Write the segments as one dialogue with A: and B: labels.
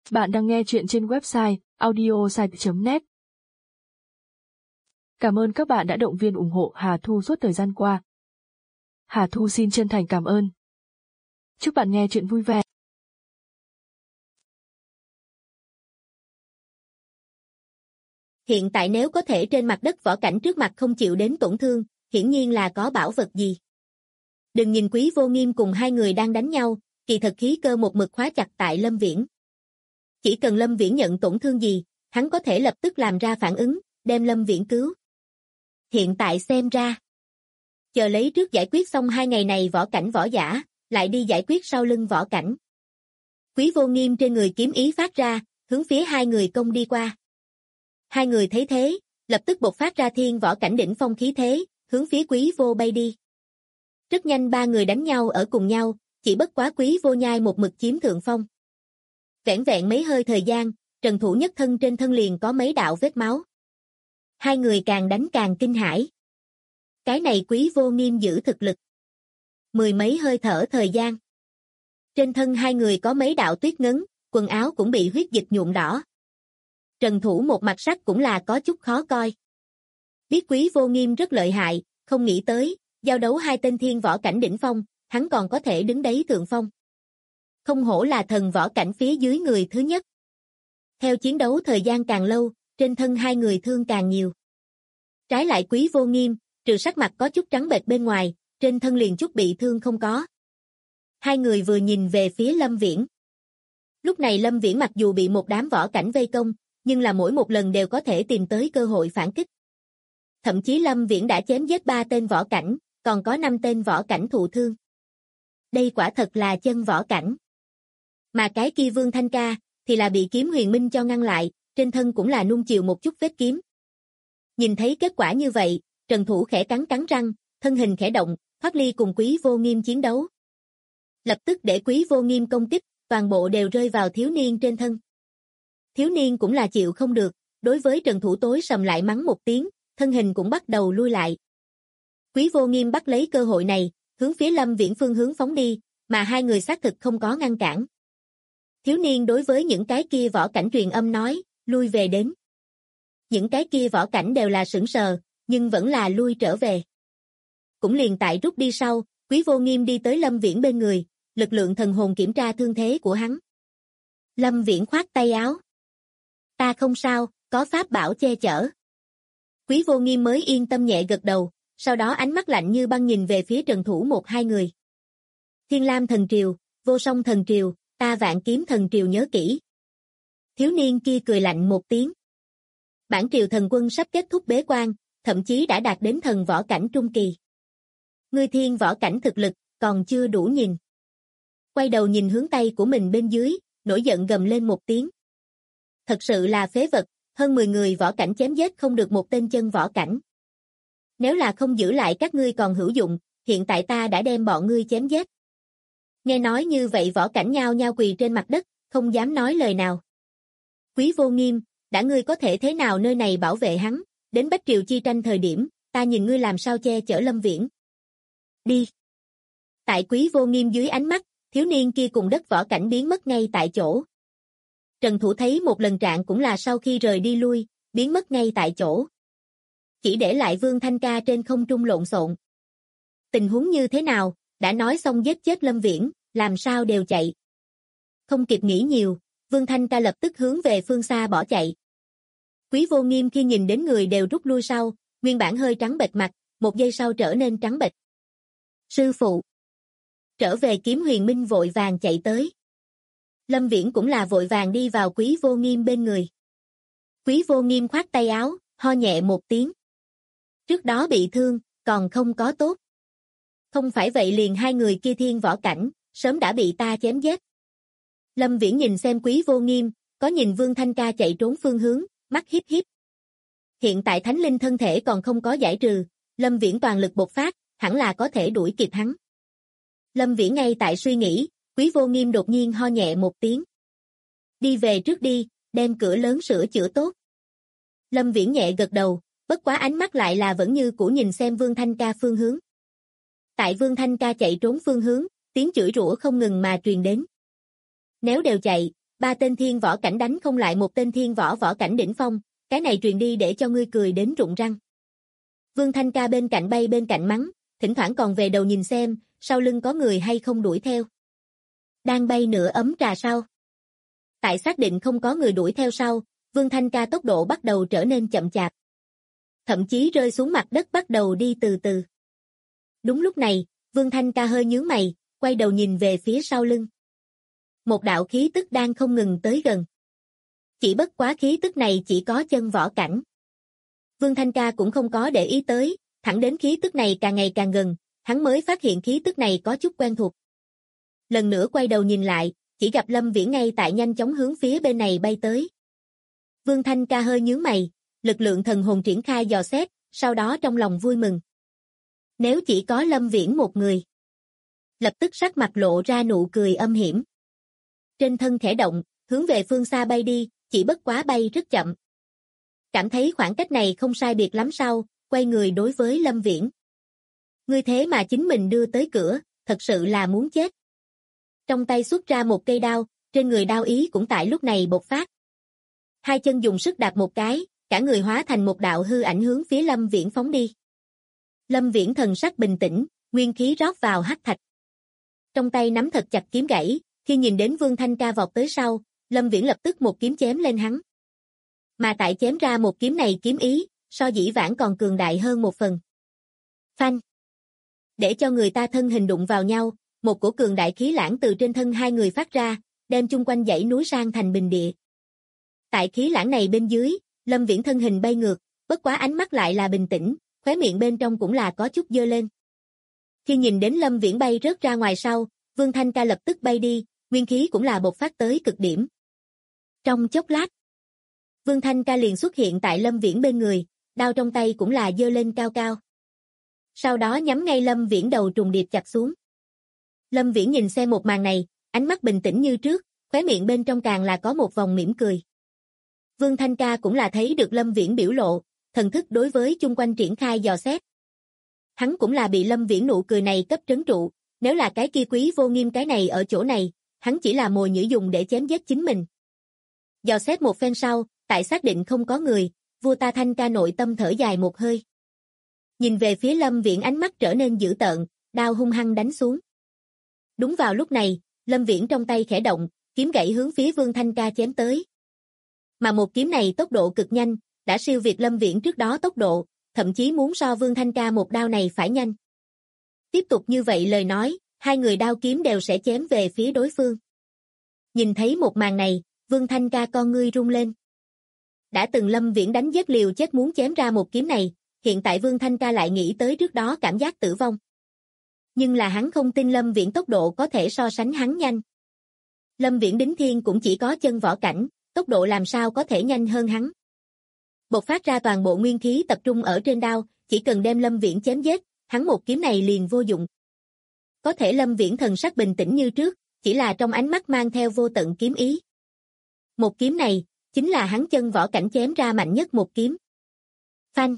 A: Bạn đang nghe chuyện trên website audiosite.net. Cảm ơn các bạn đã động viên ủng hộ Hà Thu suốt thời gian qua. Hà Thu xin chân thành cảm ơn. Chúc bạn nghe chuyện vui vẻ.
B: Hiện tại nếu có thể trên mặt đất võ cảnh trước mặt không chịu đến tổn thương, hiển nhiên là có bảo vật gì. Đừng nhìn Quý Vô Nghiêm cùng hai người đang đánh nhau, kỳ thật khí cơ một mực khóa chặt tại Lâm Viễn. Chỉ cần Lâm Viễn nhận tổn thương gì, hắn có thể lập tức làm ra phản ứng, đem Lâm Viễn cứu. Hiện tại xem ra, chờ lấy trước giải quyết xong hai ngày này võ cảnh võ giả, lại đi giải quyết sau lưng võ cảnh. Quý Vô Nghiêm trên người kiếm ý phát ra, hướng phía hai người công đi qua. Hai người thấy thế, lập tức bộc phát ra thiên võ cảnh đỉnh phong khí thế, hướng phía Quý Vô bay đi. Rất nhanh ba người đánh nhau ở cùng nhau, chỉ bất quá Quý Vô nhai một mực chiếm thượng phong. Vẻn vẹn mấy hơi thời gian, Trần Thủ nhất thân trên thân liền có mấy đạo vết máu. Hai người càng đánh càng kinh hãi. Cái này Quý Vô Nghiêm giữ thực lực. Mười mấy hơi thở thời gian. Trên thân hai người có mấy đạo tuyết ngấn, quần áo cũng bị huyết dịch nhuộm đỏ. Trần Thủ một mặt sắc cũng là có chút khó coi. Biết Quý Vô Nghiêm rất lợi hại, không nghĩ tới, giao đấu hai tên thiên võ cảnh đỉnh phong, hắn còn có thể đứng đấy thượng phong. Không hổ là thần võ cảnh phía dưới người thứ nhất. Theo chiến đấu thời gian càng lâu, trên thân hai người thương càng nhiều. Trái lại Quý Vô Nghiêm, trừ sắc mặt có chút trắng bệch bên ngoài, trên thân liền chút bị thương không có. Hai người vừa nhìn về phía Lâm Viễn. Lúc này Lâm Viễn mặc dù bị một đám võ cảnh vây công, nhưng là mỗi một lần đều có thể tìm tới cơ hội phản kích. Thậm chí Lâm Viễn đã chém giết 3 tên võ cảnh, còn có 5 tên võ cảnh thụ thương. Đây quả thật là chân võ cảnh. Mà cái kia Vương Thanh Ca, thì là bị kiếm huyền minh cho ngăn lại, trên thân cũng là nung chiều một chút vết kiếm. Nhìn thấy kết quả như vậy, Trần Thủ khẽ cắn răng, thân hình khẽ động, thoát ly cùng Quý Vô Nghiêm chiến đấu. Lập tức để Quý Vô Nghiêm công kích, toàn bộ đều rơi vào thiếu niên trên thân. Thiếu niên cũng là chịu không được, đối với Trần Thủ tối sầm lại mắng một tiếng, thân hình cũng bắt đầu lui lại. Quý Vô Nghiêm bắt lấy cơ hội này, hướng phía Lâm Viễn phương hướng phóng đi, mà hai người xác thực không có ngăn cản. Thiếu niên đối với những cái kia võ cảnh truyền âm nói, lui về đến. Những cái kia võ cảnh đều là sững sờ, nhưng vẫn là lui trở về. Cũng liền tại rút đi sau, Quý Vô Nghiêm đi tới Lâm Viễn bên người, lực lượng thần hồn kiểm tra thương thế của hắn. Lâm Viễn khoát tay áo. Ta không sao, có pháp bảo che chở. Quý Vô Nghiêm mới yên tâm nhẹ gật đầu, sau đó ánh mắt lạnh như băng nhìn về phía Trần Thủ một hai người. Thiên Lam thần triều, Vô Song thần triều, ta Vạn Kiếm thần triều nhớ kỹ. Thiếu niên kia cười lạnh một tiếng. Bản triều thần quân sắp kết thúc bế quan, thậm chí đã đạt đến thần võ cảnh trung kỳ. Ngươi thiên võ cảnh thực lực, còn chưa đủ nhìn. Quay đầu nhìn hướng tay của mình bên dưới, nổi giận gầm lên một tiếng. Thật sự là phế vật, hơn 10 người võ cảnh chém giết không được một tên chân võ cảnh. Nếu là không giữ lại các ngươi còn hữu dụng, hiện tại ta đã đem bọn ngươi chém giết. Nghe nói như vậy võ cảnh nhao nhao quỳ trên mặt đất, không dám nói lời nào. Quý Vô Nghiêm, đã ngươi có thể thế nào nơi này bảo vệ hắn, đến Bách Triều chi tranh thời điểm, ta nhìn ngươi làm sao che chở Lâm Viễn. Đi. Tại Quý Vô Nghiêm dưới ánh mắt, thiếu niên kia cùng đất võ cảnh biến mất ngay tại chỗ. Trần Thủ thấy một lần trạng cũng là sau khi rời đi lui, biến mất ngay tại chỗ. Chỉ để lại Vương Thanh Ca trên không trung lộn xộn. Tình huống như thế nào, đã nói xong giết chết Lâm Viễn, làm sao đều chạy. Không kịp nghĩ nhiều, Vương Thanh Ca lập tức hướng về phương xa bỏ chạy. Quý Vô Nghiêm khi nhìn đến người đều rút lui sau, nguyên bản hơi trắng bệch mặt, một giây sau trở nên trắng bệch. Sư phụ. Trở về kiếm huyền minh vội vàng chạy tới. Lâm Viễn cũng là vội vàng đi vào Quý Vô Nghiêm bên người. Quý Vô Nghiêm khoát tay áo, ho nhẹ một tiếng. Trước đó bị thương, còn không có tốt. Không phải vậy liền hai người kia thiên võ cảnh, sớm đã bị ta chém giết. Lâm Viễn nhìn xem Quý Vô Nghiêm, có nhìn Vương Thanh Ca chạy trốn phương hướng, mắt híp híp. Hiện tại thánh linh thân thể còn không có giải trừ, Lâm Viễn toàn lực bộc phát, hẳn là có thể đuổi kịp hắn. Lâm Viễn ngay tại suy nghĩ, Quý Vô Nghiêm đột nhiên ho nhẹ một tiếng. Đi về trước đi, đem cửa lớn sửa chữa tốt. Lâm Viễn nhẹ gật đầu, bất quá ánh mắt lại là vẫn như cũ nhìn xem Vương Thanh Ca phương hướng. Tại Vương Thanh Ca chạy trốn phương hướng, tiếng chửi rủa không ngừng mà truyền đến. Nếu đều chạy, Ba tên thiên võ cảnh đánh không lại một tên thiên võ cảnh đỉnh phong, cái này truyền đi để cho ngươi cười đến rụng răng. Vương Thanh Ca bên cạnh bay bên cạnh mắng, thỉnh thoảng còn về đầu nhìn xem, sau lưng có người hay không đuổi theo. Đang bay nửa ấm trà sau. Tại xác định không có người đuổi theo sau, Vương Thanh Ca tốc độ bắt đầu trở nên chậm chạp. Thậm chí rơi xuống mặt đất bắt đầu đi từ từ. Đúng lúc này, Vương Thanh Ca hơi nhướng mày, quay đầu nhìn về phía sau lưng. Một đạo khí tức đang không ngừng tới gần. Chỉ bất quá khí tức này chỉ có chân võ cảnh. Vương Thanh Ca cũng không có để ý tới, thẳng đến khí tức này càng ngày càng gần, hắn mới phát hiện khí tức này có chút quen thuộc. Lần nữa quay đầu nhìn lại, chỉ gặp Lâm Viễn ngay tại nhanh chóng hướng phía bên này bay tới. Vương Thanh Ca hơi nhướng mày, lực lượng thần hồn triển khai dò xét, sau đó trong lòng vui mừng. Nếu chỉ có Lâm Viễn một người. Lập tức sắc mặt lộ ra nụ cười âm hiểm. Trên thân khẽ động, hướng về phương xa bay đi, chỉ bất quá bay rất chậm. Cảm thấy khoảng cách này không sai biệt lắm sau, quay người đối với Lâm Viễn. Ngươi thế mà chính mình đưa tới cửa, thật sự là muốn chết. Trong tay xuất ra một cây đao, trên người đao ý cũng tại lúc này bộc phát. Hai chân dùng sức đạp một cái, cả người hóa thành một đạo hư ảnh hướng phía Lâm Viễn phóng đi. Lâm Viễn thần sắc bình tĩnh, nguyên khí rót vào hắc thạch. Trong tay nắm thật chặt kiếm gãy, khi nhìn đến Vương Thanh Ca vọt tới sau, Lâm Viễn lập tức một kiếm chém lên hắn. Mà tại chém ra một kiếm này kiếm ý, so dĩ vãng còn cường đại hơn một phần. Phanh. Để cho người ta thân hình đụng vào nhau, một cổ cường đại khí lãng từ trên thân hai người phát ra, đem chung quanh dãy núi sang thành bình địa. Tại khí lãng này bên dưới, Lâm Viễn thân hình bay ngược, bất quá ánh mắt lại là bình tĩnh, khóe miệng bên trong cũng là có chút dơ lên. Khi nhìn đến Lâm Viễn bay rớt ra ngoài sau, Vương Thanh Ca lập tức bay đi, nguyên khí cũng là bộc phát tới cực điểm. Trong chốc lát, Vương Thanh Ca liền xuất hiện tại Lâm Viễn bên người, đao trong tay cũng là dơ lên cao cao. Sau đó nhắm ngay Lâm Viễn đầu trùng điệp chặt xuống. Lâm Viễn nhìn xem một màn này, ánh mắt bình tĩnh như trước, khóe miệng bên trong càng là có một vòng mỉm cười. Vương Thanh Ca cũng là thấy được Lâm Viễn biểu lộ, thần thức đối với chung quanh triển khai dò xét. Hắn cũng là bị Lâm Viễn nụ cười này cấp trấn trụ, nếu là cái kia Quý Vô Nghiêm cái này ở chỗ này, hắn chỉ là mồi nhử dùng để chém giết chính mình. Dò xét một phen sau, tại xác định không có người, vua ta Thanh Ca nội tâm thở dài một hơi. Nhìn về phía Lâm Viễn ánh mắt trở nên dữ tợn, đao hung hăng đánh xuống. Đúng vào lúc này, Lâm Viễn trong tay khẽ động, kiếm gãy hướng phía Vương Thanh Ca chém tới. Mà một kiếm này tốc độ cực nhanh, đã siêu việt Lâm Viễn trước đó tốc độ, thậm chí muốn so Vương Thanh Ca một đao này phải nhanh. Tiếp tục như vậy lời nói, hai người đao kiếm đều sẽ chém về phía đối phương. Nhìn thấy một màn này, Vương Thanh Ca con ngươi rung lên. Đã từng Lâm Viễn đánh giết liều chết muốn chém ra một kiếm này, hiện tại Vương Thanh Ca lại nghĩ tới trước đó cảm giác tử vong. Nhưng là hắn không tin Lâm Viễn tốc độ có thể so sánh hắn nhanh. Lâm Viễn đính thiên cũng chỉ có chân võ cảnh, tốc độ làm sao có thể nhanh hơn hắn. Bộc phát ra toàn bộ nguyên khí tập trung ở trên đao, chỉ cần đem Lâm Viễn chém giết, hắn một kiếm này liền vô dụng. Có thể Lâm Viễn thần sắc bình tĩnh như trước, chỉ là trong ánh mắt mang theo vô tận kiếm ý. Một kiếm này, chính là hắn chân võ cảnh chém ra mạnh nhất một kiếm. Phanh.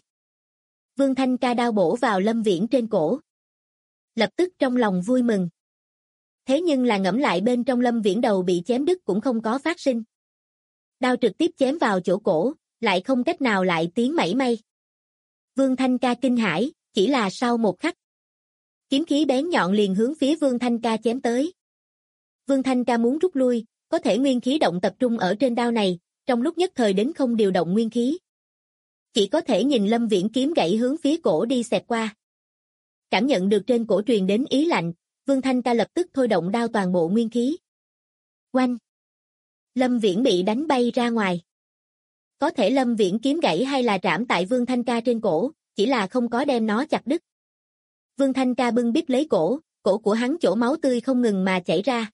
B: Vương Thanh Ca đao bổ vào Lâm Viễn trên cổ. Lập tức trong lòng vui mừng. Thế nhưng là ngẫm lại bên trong Lâm Viễn đầu bị chém đứt cũng không có phát sinh. Đao trực tiếp chém vào chỗ cổ, lại không cách nào lại tiến mảy may. Vương Thanh Ca kinh hãi, chỉ là sau một khắc. Kiếm khí bén nhọn liền hướng phía Vương Thanh Ca chém tới. Vương Thanh Ca muốn rút lui, có thể nguyên khí động tập trung ở trên đao này, trong lúc nhất thời đến không điều động nguyên khí. Chỉ có thể nhìn Lâm Viễn kiếm gãy hướng phía cổ đi xẹt qua. Cảm nhận được trên cổ truyền đến ý lạnh, Vương Thanh Ca lập tức thôi động đao toàn bộ nguyên khí. Oanh! Lâm Viễn bị đánh bay ra ngoài. Có thể Lâm Viễn kiếm gãy hay là trảm tại Vương Thanh Ca trên cổ, chỉ là không có đem nó chặt đứt. Vương Thanh Ca bưng bít lấy cổ của hắn chỗ máu tươi không ngừng mà chảy ra.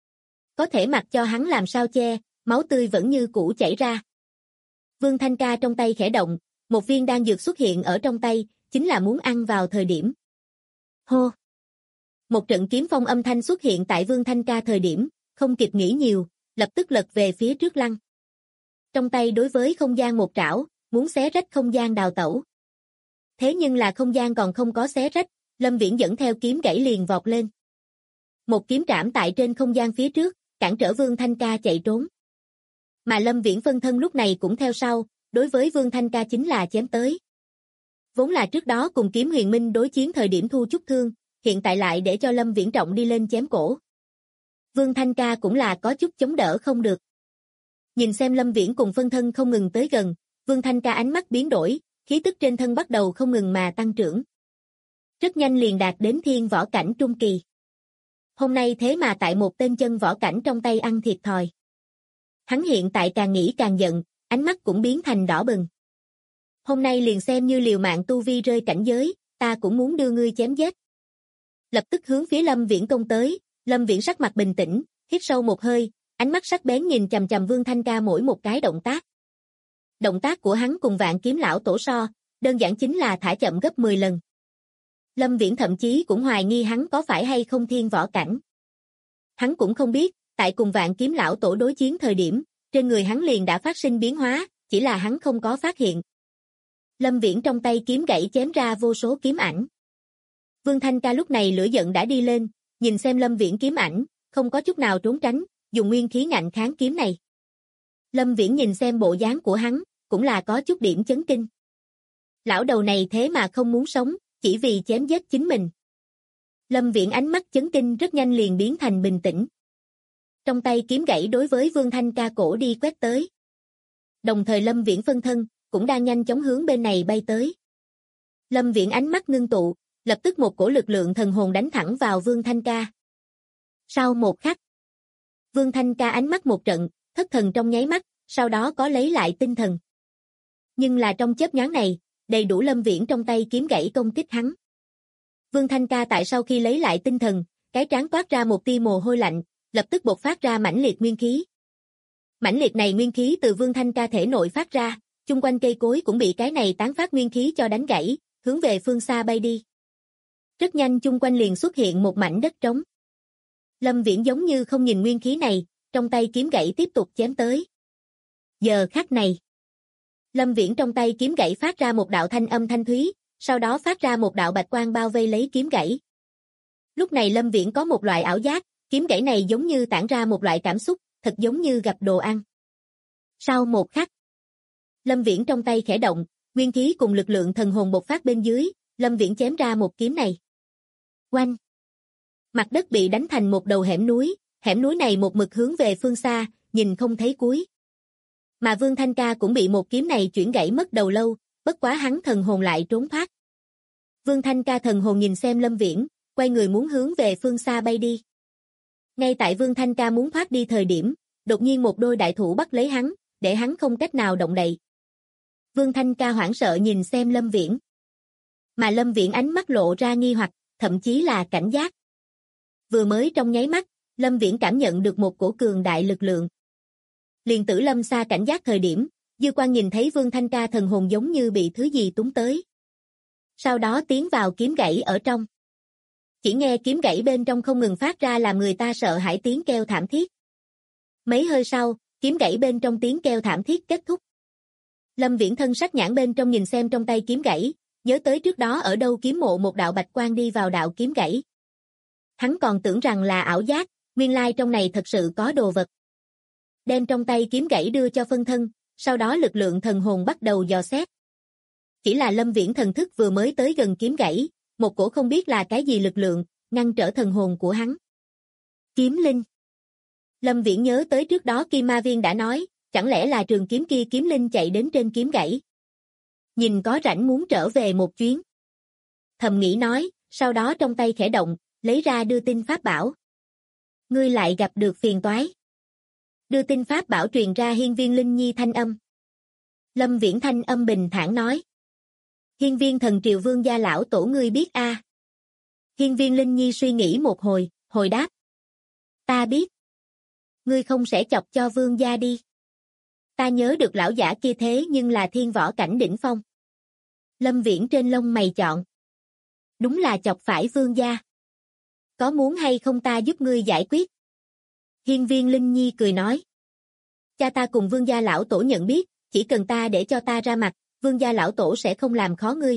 B: Có thể mặc cho hắn làm sao che, máu tươi vẫn như cũ chảy ra. Vương Thanh Ca trong tay khẽ động, một viên đan dược xuất hiện ở trong tay, chính là muốn ăn vào thời điểm. Hô! Một trận kiếm phong âm thanh xuất hiện tại Vương Thanh Ca thời điểm, không kịp nghĩ nhiều, lập tức lật về phía trước lăn. Trong tay đối với không gian một trảo, muốn xé rách không gian đào tẩu. Thế nhưng là không gian còn không có xé rách, Lâm Viễn dẫn theo kiếm gãy liền vọt lên. Một kiếm trảm tại trên không gian phía trước, cản trở Vương Thanh Ca chạy trốn. Mà Lâm Viễn phân thân lúc này cũng theo sau, đối với Vương Thanh Ca chính là chém tới. Vốn là trước đó cùng Kiếm Huyền Minh đối chiến thời điểm thu chút thương, hiện tại lại để cho Lâm Viễn trọng đi lên chém cổ. Vương Thanh Ca cũng là có chút chống đỡ không được. Nhìn xem Lâm Viễn cùng phân thân không ngừng tới gần, Vương Thanh Ca ánh mắt biến đổi, khí tức trên thân bắt đầu không ngừng mà tăng trưởng. Rất nhanh liền đạt đến thiên võ cảnh trung kỳ. Hôm nay thế mà tại một tên chân võ cảnh trong tay ăn thiệt thòi. Hắn hiện tại càng nghĩ càng giận, ánh mắt cũng biến thành đỏ bừng. Hôm nay liền xem như liều mạng tu vi rơi cảnh giới, ta cũng muốn đưa ngươi chém giết. Lập tức hướng phía Lâm Viễn công tới, Lâm Viễn sắc mặt bình tĩnh, hít sâu một hơi, ánh mắt sắc bén nhìn chằm chằm Vương Thanh Ca mỗi một cái động tác. Động tác của hắn cùng Vạn Kiếm lão tổ so, đơn giản chính là thả chậm gấp 10 lần. Lâm Viễn thậm chí cũng hoài nghi hắn có phải hay không thiên võ cảnh. Hắn cũng không biết, tại cùng Vạn Kiếm lão tổ đối chiến thời điểm, trên người hắn liền đã phát sinh biến hóa, chỉ là hắn không có phát hiện. Lâm Viễn trong tay kiếm gãy chém ra vô số kiếm ảnh. Vương Thanh Ca lúc này lửa giận đã đi lên, nhìn xem Lâm Viễn kiếm ảnh, không có chút nào trốn tránh, dùng nguyên khí ngạnh kháng kiếm này. Lâm Viễn nhìn xem bộ dáng của hắn, cũng là có chút điểm chấn kinh. Lão đầu này thế mà không muốn sống, chỉ vì chém giết chính mình. Lâm Viễn ánh mắt chấn kinh rất nhanh liền biến thành bình tĩnh. Trong tay kiếm gãy đối với Vương Thanh Ca cổ đi quét tới. Đồng thời Lâm Viễn phân thân, cũng đang nhanh chóng hướng bên này bay tới. Lâm Viễn ánh mắt ngưng tụ, lập tức một cổ lực lượng thần hồn đánh thẳng vào Vương Thanh Ca. Sau một khắc, Vương Thanh Ca ánh mắt một trận, thất thần trong nháy mắt, sau đó có lấy lại tinh thần. Nhưng là trong chớp nhoáng này, đầy đủ Lâm Viễn trong tay kiếm gãy công kích hắn. Vương Thanh Ca tại sau khi lấy lại tinh thần, cái trán toát ra một tia mồ hôi lạnh, lập tức bộc phát ra mãnh liệt nguyên khí. Mãnh liệt này nguyên khí từ Vương Thanh Ca thể nội phát ra, chung quanh cây cối cũng bị cái này tán phát nguyên khí cho đánh gãy, hướng về phương xa bay đi. Rất nhanh chung quanh liền xuất hiện một mảnh đất trống. Lâm Viễn giống như không nhìn nguyên khí này, trong tay kiếm gãy tiếp tục chém tới. Giờ khắc này, Lâm Viễn trong tay kiếm gãy phát ra một đạo thanh âm thanh thúy, sau đó phát ra một đạo bạch quang bao vây lấy kiếm gãy. Lúc này Lâm Viễn có một loại ảo giác, kiếm gãy này giống như tản ra một loại cảm xúc, thật giống như gặp đồ ăn. Sau một khắc, Lâm Viễn trong tay khẽ động, nguyên khí cùng lực lượng thần hồn bộc phát bên dưới, Lâm Viễn chém ra một kiếm này. Oanh! Mặt đất bị đánh thành một đầu hẻm núi này một mực hướng về phương xa, nhìn không thấy cuối. Mà Vương Thanh Ca cũng bị một kiếm này chuyển gãy mất đầu lâu, bất quá hắn thần hồn lại trốn thoát. Vương Thanh Ca thần hồn nhìn xem Lâm Viễn, quay người muốn hướng về phương xa bay đi. Ngay tại Vương Thanh Ca muốn thoát đi thời điểm, đột nhiên một đôi đại thủ bắt lấy hắn, để hắn không cách nào động đậy. Vương Thanh Ca hoảng sợ nhìn xem Lâm Viễn. Mà Lâm Viễn ánh mắt lộ ra nghi hoặc, thậm chí là cảnh giác. Vừa mới trong nháy mắt, Lâm Viễn cảm nhận được một cổ cường đại lực lượng. Liền Tử Lâm xa cảnh giác thời điểm, dư quan nhìn thấy Vương Thanh Ca thần hồn giống như bị thứ gì túng tới. Sau đó tiến vào kiếm gãy ở trong. Chỉ nghe kiếm gãy bên trong không ngừng phát ra làm người ta sợ hãi tiếng kêu thảm thiết. Mấy hơi sau, kiếm gãy bên trong tiếng kêu thảm thiết kết thúc. Lâm Viễn thân sắc nhãn bên trong nhìn xem trong tay kiếm gãy, nhớ tới trước đó ở đâu kiếm mộ một đạo bạch quang đi vào đạo kiếm gãy. Hắn còn tưởng rằng là ảo giác, nguyên lai trong này thật sự có đồ vật. Đem trong tay kiếm gãy đưa cho phân thân, sau đó lực lượng thần hồn bắt đầu dò xét. Chỉ là Lâm Viễn thần thức vừa mới tới gần kiếm gãy, một cổ không biết là cái gì lực lượng, ngăn trở thần hồn của hắn. Kiếm linh. Lâm Viễn nhớ tới trước đó Kim Ma Viên đã nói, chẳng lẽ là trường kiếm kia kiếm linh chạy đến trên kiếm gãy. Nhìn có rảnh muốn trở về một chuyến. Thầm nghĩ nói, sau đó trong tay khẽ động, lấy ra đưa tin pháp bảo. Ngươi lại gặp được phiền toái. Đưa tin pháp bảo truyền ra Hiên Viên Linh Nhi thanh âm. Lâm Viễn thanh âm bình thản nói. Hiên Viên thần triều vương gia lão tổ ngươi biết a? Hiên Viên Linh Nhi suy nghĩ một hồi, hồi đáp. Ta biết. Ngươi không sẽ chọc cho vương gia đi. Ta nhớ được lão giả kia thế nhưng là thiên võ cảnh đỉnh phong. Lâm Viễn trên lông mày chọn. Đúng là chọc phải vương gia. Có muốn hay không ta giúp ngươi giải quyết? Hiên Viên Linh Nhi cười nói. Cha ta cùng vương gia lão tổ nhận biết, chỉ cần ta để cho ta ra mặt, vương gia lão tổ sẽ không làm khó ngươi.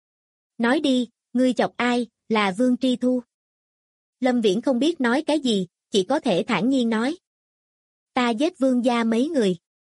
B: Nói đi, ngươi chọc ai, là Vương Tri Thu. Lâm Viễn không biết nói cái gì, chỉ có thể thản nhiên nói. Ta giết vương gia mấy người.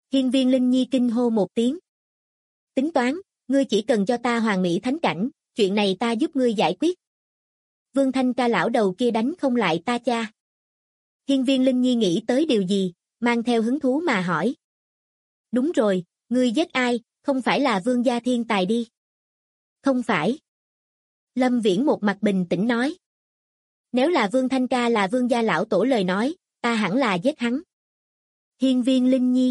B: Hiên Viên Linh Nhi kinh hô một tiếng. Tính toán, ngươi chỉ cần cho ta Hoàng Mỹ Thánh Cảnh, chuyện này ta giúp ngươi giải quyết. Vương Thanh Ca lão đầu kia đánh không lại ta cha. Hiên Viên Linh Nhi nghĩ tới điều gì, mang theo hứng thú mà hỏi. Đúng rồi, ngươi giết ai, không phải là Vương gia thiên tài đi. Không phải. Lâm Viễn một mặt bình tĩnh nói. Nếu là Vương Thanh Ca là Vương gia lão tổ lời nói, ta hẳn là giết hắn. Hiên Viên Linh Nhi.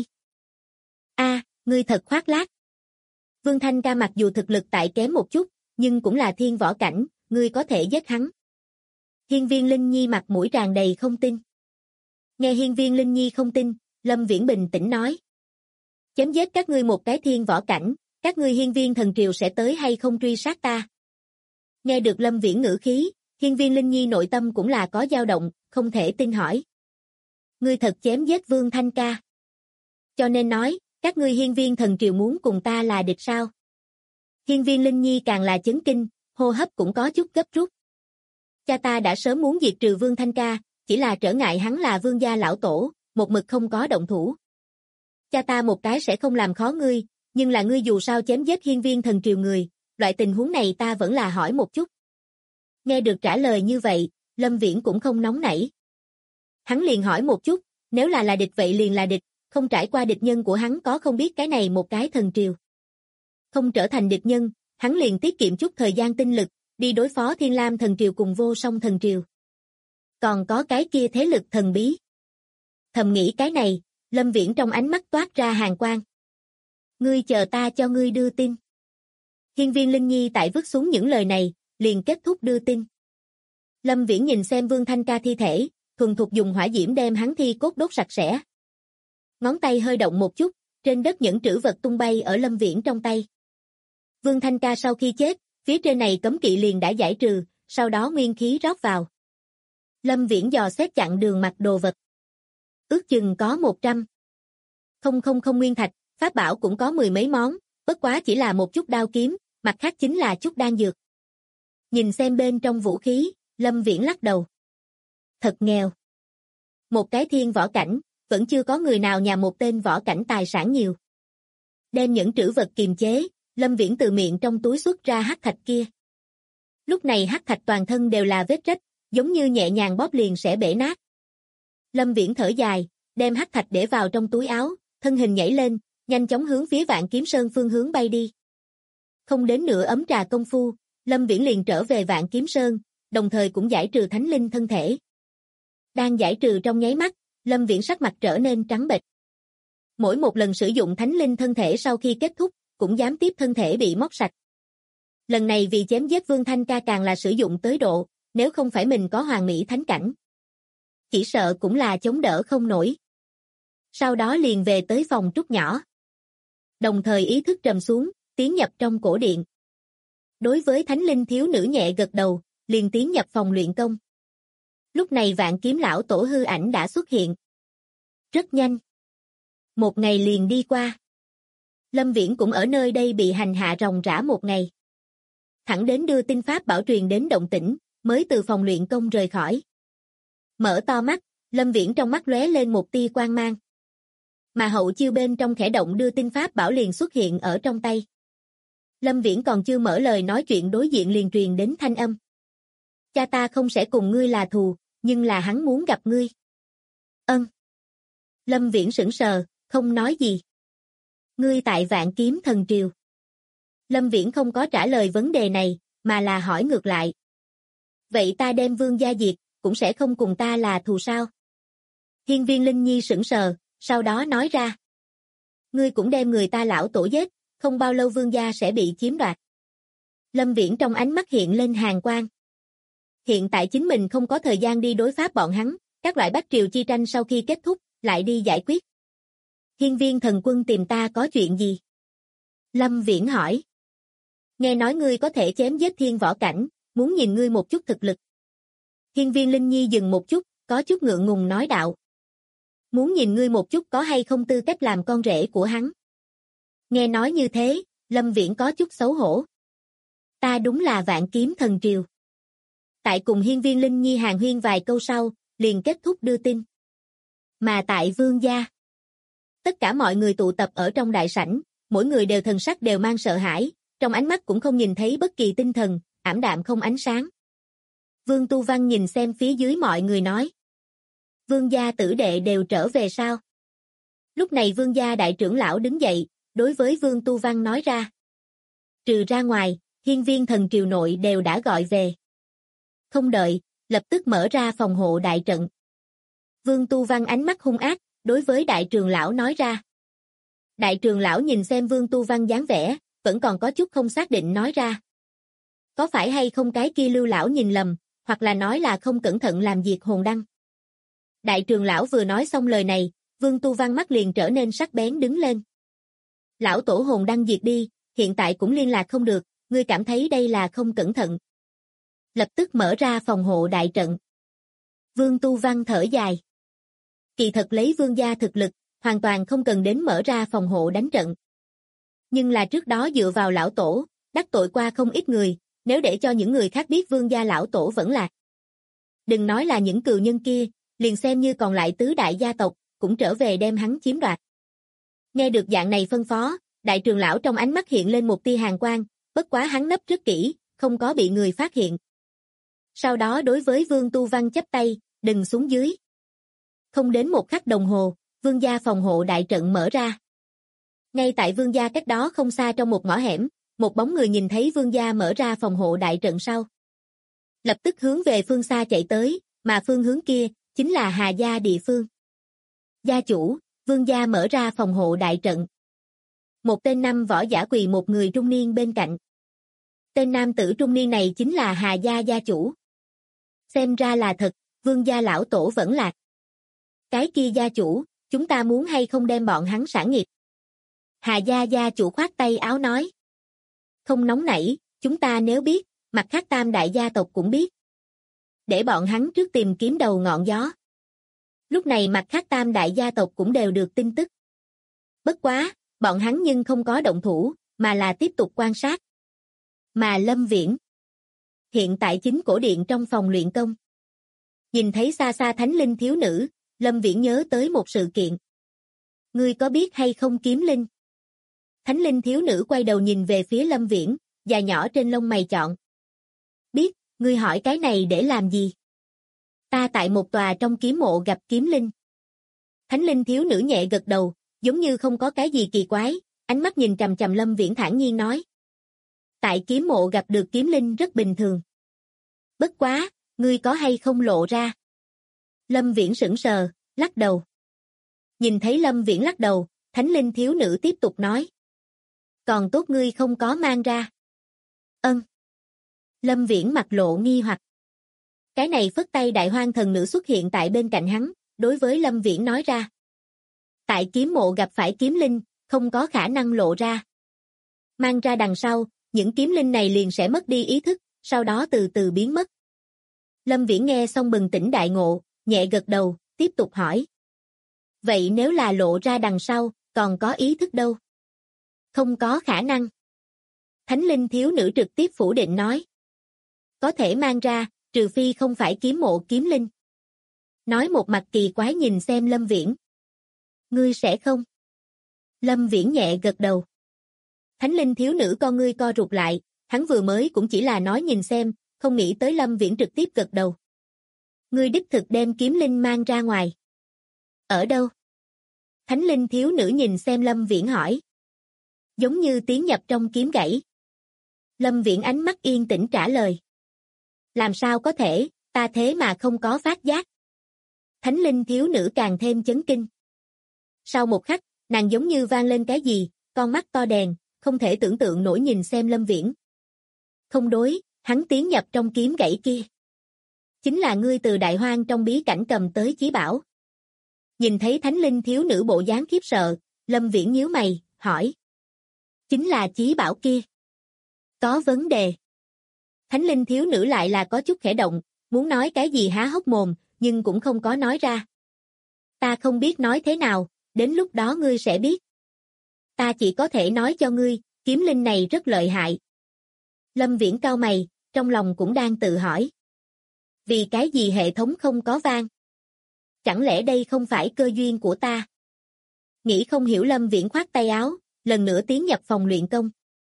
B: Ngươi thật khoác lác. Vương Thanh Ca mặc dù thực lực tại kém một chút, nhưng cũng là thiên võ cảnh, ngươi có thể giết hắn. Hiên Viên Linh Nhi mặt mũi tràn đầy không tin. Nghe Hiên Viên Linh Nhi không tin, Lâm Viễn bình tĩnh nói. Chém giết các ngươi một cái thiên võ cảnh, các ngươi Hiên Viên thần triều sẽ tới hay không truy sát ta? Nghe được Lâm Viễn ngữ khí, Hiên Viên Linh Nhi nội tâm cũng là có dao động, không thể tin hỏi. Ngươi thật chém giết Vương Thanh Ca. Cho nên nói, các ngươi Hiên Viên thần triều muốn cùng ta là địch sao? Hiên Viên Linh Nhi càng là chấn kinh, hô hấp cũng có chút gấp rút. Cha ta đã sớm muốn diệt trừ Vương Thanh Ca, chỉ là trở ngại hắn là Vương gia lão tổ, một mực không có động thủ. Cha ta một cái sẽ không làm khó ngươi, nhưng là ngươi dù sao chém giết Hiên Viên thần triều người, loại tình huống này ta vẫn là hỏi một chút. Nghe được trả lời như vậy, Lâm Viễn cũng không nóng nảy. Hắn liền hỏi một chút, nếu là địch vậy liền là địch, không trải qua địch nhân của hắn có không biết cái này một cái thần triều. Không trở thành địch nhân, hắn liền tiết kiệm chút thời gian tinh lực, đi đối phó Thiên Lam thần triều cùng Vô Song thần triều. Còn có cái kia thế lực thần bí. Thầm nghĩ cái này, Lâm Viễn trong ánh mắt toát ra hàn quang. Ngươi chờ ta cho ngươi đưa tin. Hiên Viên Linh Nhi tại vứt xuống những lời này, liền kết thúc đưa tin. Lâm Viễn nhìn xem Vương Thanh Ca thi thể, thuần thục dùng hỏa diễm đem hắn thi cốt đốt sạch sẽ. Ngón tay hơi động một chút, trên đất những trữ vật tung bay ở Lâm Viễn trong tay. Vương Thanh Ca sau khi chết, phía trên này cấm kỵ liền đã giải trừ, sau đó nguyên khí rót vào. Lâm Viễn dò xét chặn đường mặt đồ vật. Ước chừng có 100,000 nguyên thạch, pháp bảo cũng có mười mấy món, bất quá chỉ là một chút đao kiếm, mặt khác chính là chút đan dược. Nhìn xem bên trong vũ khí, Lâm Viễn lắc đầu. Thật nghèo. Một cái thiên võ cảnh, vẫn chưa có người nào nhà một tên võ cảnh tài sản nhiều. Đem những trữ vật kiềm chế, Lâm Viễn từ miệng trong túi xuất ra hắc thạch kia. Lúc này hắc thạch toàn thân đều là vết rách, giống như nhẹ nhàng bóp liền sẽ bể nát. Lâm Viễn thở dài, đem hắc thạch để vào trong túi áo, thân hình nhảy lên, nhanh chóng hướng phía Vạn Kiếm Sơn phương hướng bay đi. Không đến nửa ấm trà công phu, Lâm Viễn liền trở về Vạn Kiếm Sơn, đồng thời cũng giải trừ thánh linh thân thể. Đang giải trừ trong nháy mắt, Lâm Viễn sắc mặt trở nên trắng bệch. Mỗi một lần sử dụng thánh linh thân thể sau khi kết thúc, cũng gián tiếp thân thể bị móc sạch. Lần này vì chém giết Vương Thanh Ca càng là sử dụng tới độ, nếu không phải mình có Hoàng Mỹ Thánh Cảnh, chỉ sợ cũng là chống đỡ không nổi. Sau đó liền về tới phòng trúc nhỏ. Đồng thời ý thức trầm xuống, tiến nhập trong cổ điện. Đối với thánh linh thiếu nữ nhẹ gật đầu, liền tiến nhập phòng luyện công. Lúc này Vạn Kiếm lão tổ hư ảnh đã xuất hiện. Rất nhanh. Một ngày liền đi qua. Lâm Viễn cũng ở nơi đây bị hành hạ ròng rã một ngày. Thẳng đến đưa tin pháp bảo truyền đến động tĩnh, mới từ phòng luyện công rời khỏi. Mở to mắt, Lâm Viễn trong mắt lóe lên một tia quang mang. Mà hậu chiêu bên trong khẽ động đưa tin pháp bảo liền xuất hiện ở trong tay. Lâm Viễn còn chưa mở lời nói chuyện đối diện liền truyền đến thanh âm. Cha ta không sẽ cùng ngươi là thù, nhưng là hắn muốn gặp ngươi. Ân. Lâm Viễn sững sờ, không nói gì. Ngươi tại Vạn Kiếm thần triều. Lâm Viễn không có trả lời vấn đề này, mà là hỏi ngược lại. Vậy ta đem Vương gia diệt, cũng sẽ không cùng ta là thù sao? Hiên Viên Linh Nhi sững sờ, sau đó nói ra. Ngươi cũng đem người ta lão tổ giết, không bao lâu Vương gia sẽ bị chiếm đoạt. Lâm Viễn trong ánh mắt hiện lên hàn quang. Hiện tại chính mình không có thời gian đi đối pháp bọn hắn, các loại bách triều chi tranh sau khi kết thúc, lại đi giải quyết. Hiên Viên thần quân tìm ta có chuyện gì? Lâm Viễn hỏi. Nghe nói ngươi có thể chém giết thiên võ cảnh, muốn nhìn ngươi một chút thực lực. Hiên Viên Linh Nhi dừng một chút, có chút ngượng ngùng nói đạo. Muốn nhìn ngươi một chút có hay không tư cách làm con rể của hắn. Nghe nói như thế, Lâm Viễn có chút xấu hổ. Ta đúng là Vạn Kiếm thần triều. Tại cùng Hiên Viên Linh Nhi hàn huyên vài câu sau, liền kết thúc đưa tin. Mà tại Vương gia, Tất cả mọi người tụ tập ở trong đại sảnh, mỗi người đều thần sắc đều mang sợ hãi, trong ánh mắt cũng không nhìn thấy bất kỳ tinh thần, ảm đạm không ánh sáng. Vương Tu Văn nhìn xem phía dưới mọi người nói. Vương gia tử đệ đều trở về sao? Lúc này vương gia đại trưởng lão đứng dậy, đối với Vương Tu Văn nói ra. Trừ ra ngoài, hiên viên thần triều nội đều đã gọi về. Không đợi, lập tức mở ra phòng hộ đại trận. Vương Tu Văn ánh mắt hung ác, đối với đại trưởng lão nói ra. Đại trưởng lão nhìn xem Vương Tu Văn dáng vẻ, vẫn còn có chút không xác định nói ra. Có phải hay không cái kia Lưu lão nhìn lầm, hoặc là nói là không cẩn thận làm diệt hồn đăng. Đại trưởng lão vừa nói xong lời này, Vương Tu Văn mắt liền trở nên sắc bén đứng lên. Lão tổ hồn đăng diệt đi, hiện tại cũng liên lạc không được, ngươi cảm thấy đây là không cẩn thận. Lập tức mở ra phòng hộ đại trận. Vương Tu Văn thở dài. Kỳ thật lấy vương gia thực lực, hoàn toàn không cần đến mở ra phòng hộ đánh trận. Nhưng là trước đó dựa vào lão tổ, đắc tội qua không ít người, nếu để cho những người khác biết vương gia lão tổ vẫn lạc. Đừng nói là những cừu nhân kia, liền xem như còn lại tứ đại gia tộc, cũng trở về đem hắn chiếm đoạt. Nghe được dạng này phân phó, đại trưởng lão trong ánh mắt hiện lên một tia hàn quang, bất quá hắn nấp rất kỹ, không có bị người phát hiện. Sau đó đối với Vương Tu Văn chắp tay, đừng xuống dưới. Không đến một khắc đồng hồ, vương gia phòng hộ đại trận mở ra. Ngay tại vương gia cách đó không xa trong một ngõ hẻm, một bóng người nhìn thấy vương gia mở ra phòng hộ đại trận sau. Lập tức hướng về phương xa chạy tới, mà phương hướng kia, chính là Hà gia địa phương. Gia chủ, vương gia mở ra phòng hộ đại trận. Một tên nam võ giả quỳ một người trung niên bên cạnh. Tên nam tử trung niên này chính là Hà gia gia chủ. Xem ra là thật, vương gia lão tổ vẫn lạc. Cái kia gia chủ, chúng ta muốn hay không đem bọn hắn sản nghiệp? Hà gia gia chủ khoát tay áo nói. Không nóng nảy, chúng ta nếu biết, mặt khác tam đại gia tộc cũng biết. Để bọn hắn trước tìm kiếm đầu ngọn gió. Lúc này mặt khác tam đại gia tộc cũng đều được tin tức. Bất quá, bọn hắn nhưng không có động thủ, mà là tiếp tục quan sát. Mà Lâm Viễn hiện tại chính cổ điện trong phòng luyện công. Nhìn thấy xa xa thánh linh thiếu nữ, Lâm Viễn nhớ tới một sự kiện. Ngươi có biết hay không kiếm linh? Thánh linh thiếu nữ quay đầu nhìn về phía Lâm Viễn, dài nhỏ trên lông mày chọn. Biết, ngươi hỏi cái này để làm gì? Ta tại một tòa trong kiếm mộ gặp kiếm linh. Thánh linh thiếu nữ nhẹ gật đầu, giống như không có cái gì kỳ quái, ánh mắt nhìn chằm chằm Lâm Viễn thản nhiên nói. Tại kiếm mộ gặp được kiếm linh rất bình thường. Bất quá, ngươi có hay không lộ ra? Lâm Viễn sững sờ, lắc đầu. Nhìn thấy Lâm Viễn lắc đầu, thánh linh thiếu nữ tiếp tục nói. Còn tốt ngươi không có mang ra. Ân. Lâm Viễn mặt lộ nghi hoặc. Cái này phất tay đại hoang thần nữ xuất hiện tại bên cạnh hắn, đối với Lâm Viễn nói ra. Tại kiếm mộ gặp phải kiếm linh, không có khả năng lộ ra. Mang ra đằng sau, những kiếm linh này liền sẽ mất đi ý thức, sau đó từ từ biến mất. Lâm Viễn nghe xong bừng tỉnh đại ngộ, nhẹ gật đầu, tiếp tục hỏi. Vậy nếu là lộ ra đằng sau, còn có ý thức đâu? Không có khả năng. Thánh linh thiếu nữ trực tiếp phủ định nói. Có thể mang ra, trừ phi không phải kiếm mộ kiếm linh. Nói một mặt kỳ quái nhìn xem Lâm Viễn. Ngươi sẽ không? Lâm Viễn nhẹ gật đầu. Thánh linh thiếu nữ con ngươi co rụt lại, hắn vừa mới cũng chỉ là nói nhìn xem, không nghĩ tới Lâm Viễn trực tiếp gật đầu. Ngươi đích thực đem kiếm linh mang ra ngoài. Ở đâu? Thánh linh thiếu nữ nhìn xem Lâm Viễn hỏi. Giống như tiến nhập trong kiếm gãy. Lâm Viễn ánh mắt yên tĩnh trả lời. Làm sao có thể, ta thế mà không có phát giác. Thánh linh thiếu nữ càng thêm chấn kinh. Sau một khắc, nàng giống như vang lên cái gì, con mắt to đèn, không thể tưởng tượng nổi nhìn xem Lâm Viễn. Không đối, hắn tiến nhập trong kiếm gãy kia. Chính là ngươi từ đại hoang trong bí cảnh cầm tới chí bảo. Nhìn thấy thánh linh thiếu nữ bộ dáng khiếp sợ, Lâm Viễn nhíu mày, hỏi. Chính là chí bảo kia. Có vấn đề. Thánh linh thiếu nữ lại là có chút khẽ động, muốn nói cái gì há hốc mồm, nhưng cũng không có nói ra. Ta không biết nói thế nào, đến lúc đó ngươi sẽ biết. Ta chỉ có thể nói cho ngươi, kiếm linh này rất lợi hại. Lâm Viễn cau mày, trong lòng cũng đang tự hỏi. Vì cái gì hệ thống không có vang? Chẳng lẽ đây không phải cơ duyên của ta? Nghĩ không hiểu Lâm Viễn khoát tay áo, lần nữa tiến nhập phòng luyện công.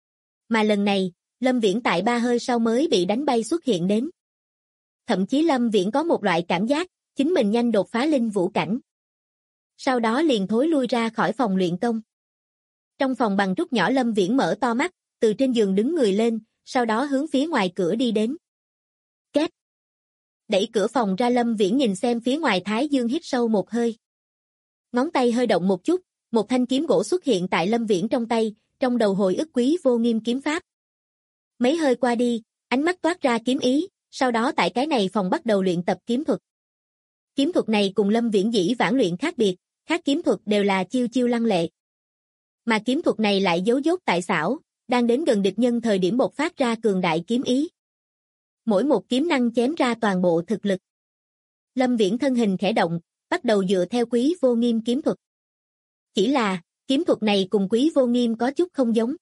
B: Mà lần này, Lâm Viễn tại 3 hơi sau mới bị đánh bay xuất hiện đến. Thậm chí Lâm Viễn có một loại cảm giác, chính mình nhanh đột phá linh vũ cảnh. Sau đó liền thối lui ra khỏi phòng luyện công. Trong phòng bằng trúc nhỏ Lâm Viễn mở to mắt, từ trên giường đứng người lên, sau đó hướng phía ngoài cửa đi đến. Két. Đẩy cửa phòng ra Lâm Viễn nhìn xem phía ngoài Thái Dương hít sâu một hơi. Ngón tay hơi động một chút, một thanh kiếm gỗ xuất hiện tại Lâm Viễn trong tay, trong đầu hồi ức Quý Vô Nghiêm kiếm pháp. Mấy hơi qua đi, ánh mắt toát ra kiếm ý, sau đó tại cái này phòng bắt đầu luyện tập kiếm thuật. Kiếm thuật này cùng Lâm Viễn dĩ vãng luyện khác biệt, khác kiếm thuật đều là chiêu chiêu lăng lệ. Mà kiếm thuật này lại giấu dốt tại xảo, đang đến gần địch nhân thời điểm bộc phát ra cường đại kiếm ý. Mỗi một kiếm năng chém ra toàn bộ thực lực. Lâm Viễn thân hình khẽ động, bắt đầu dựa theo Quý Vô Nghiêm kiếm thuật. Chỉ là, kiếm thuật này cùng Quý Vô Nghiêm có chút không giống.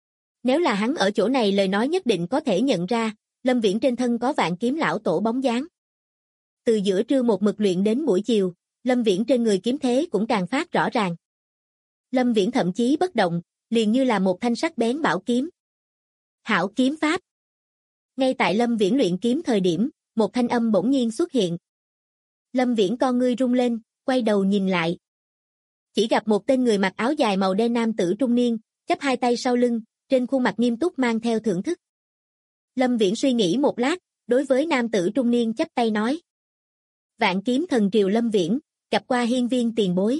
B: Nếu là hắn ở chỗ này lời nói nhất định có thể nhận ra, Lâm Viễn trên thân có Vạn Kiếm lão tổ bóng dáng. Từ giữa trưa một mực luyện đến buổi chiều, Lâm Viễn trên người kiếm thế cũng càng phát rõ ràng. Lâm Viễn thậm chí bất động, liền như là một thanh sắc bén bảo kiếm. Hảo kiếm pháp. Ngay tại Lâm Viễn luyện kiếm thời điểm, một thanh âm bỗng nhiên xuất hiện. Lâm Viễn con ngươi rung lên, quay đầu nhìn lại. Chỉ gặp một tên người mặc áo dài màu đen nam tử trung niên, chắp hai tay sau lưng, trên khuôn mặt nghiêm túc mang theo thưởng thức. Lâm Viễn suy nghĩ một lát, đối với nam tử trung niên chắp tay nói. Vạn Kiếm thần triều Lâm Viễn, gặp qua hiên viên tiền bối.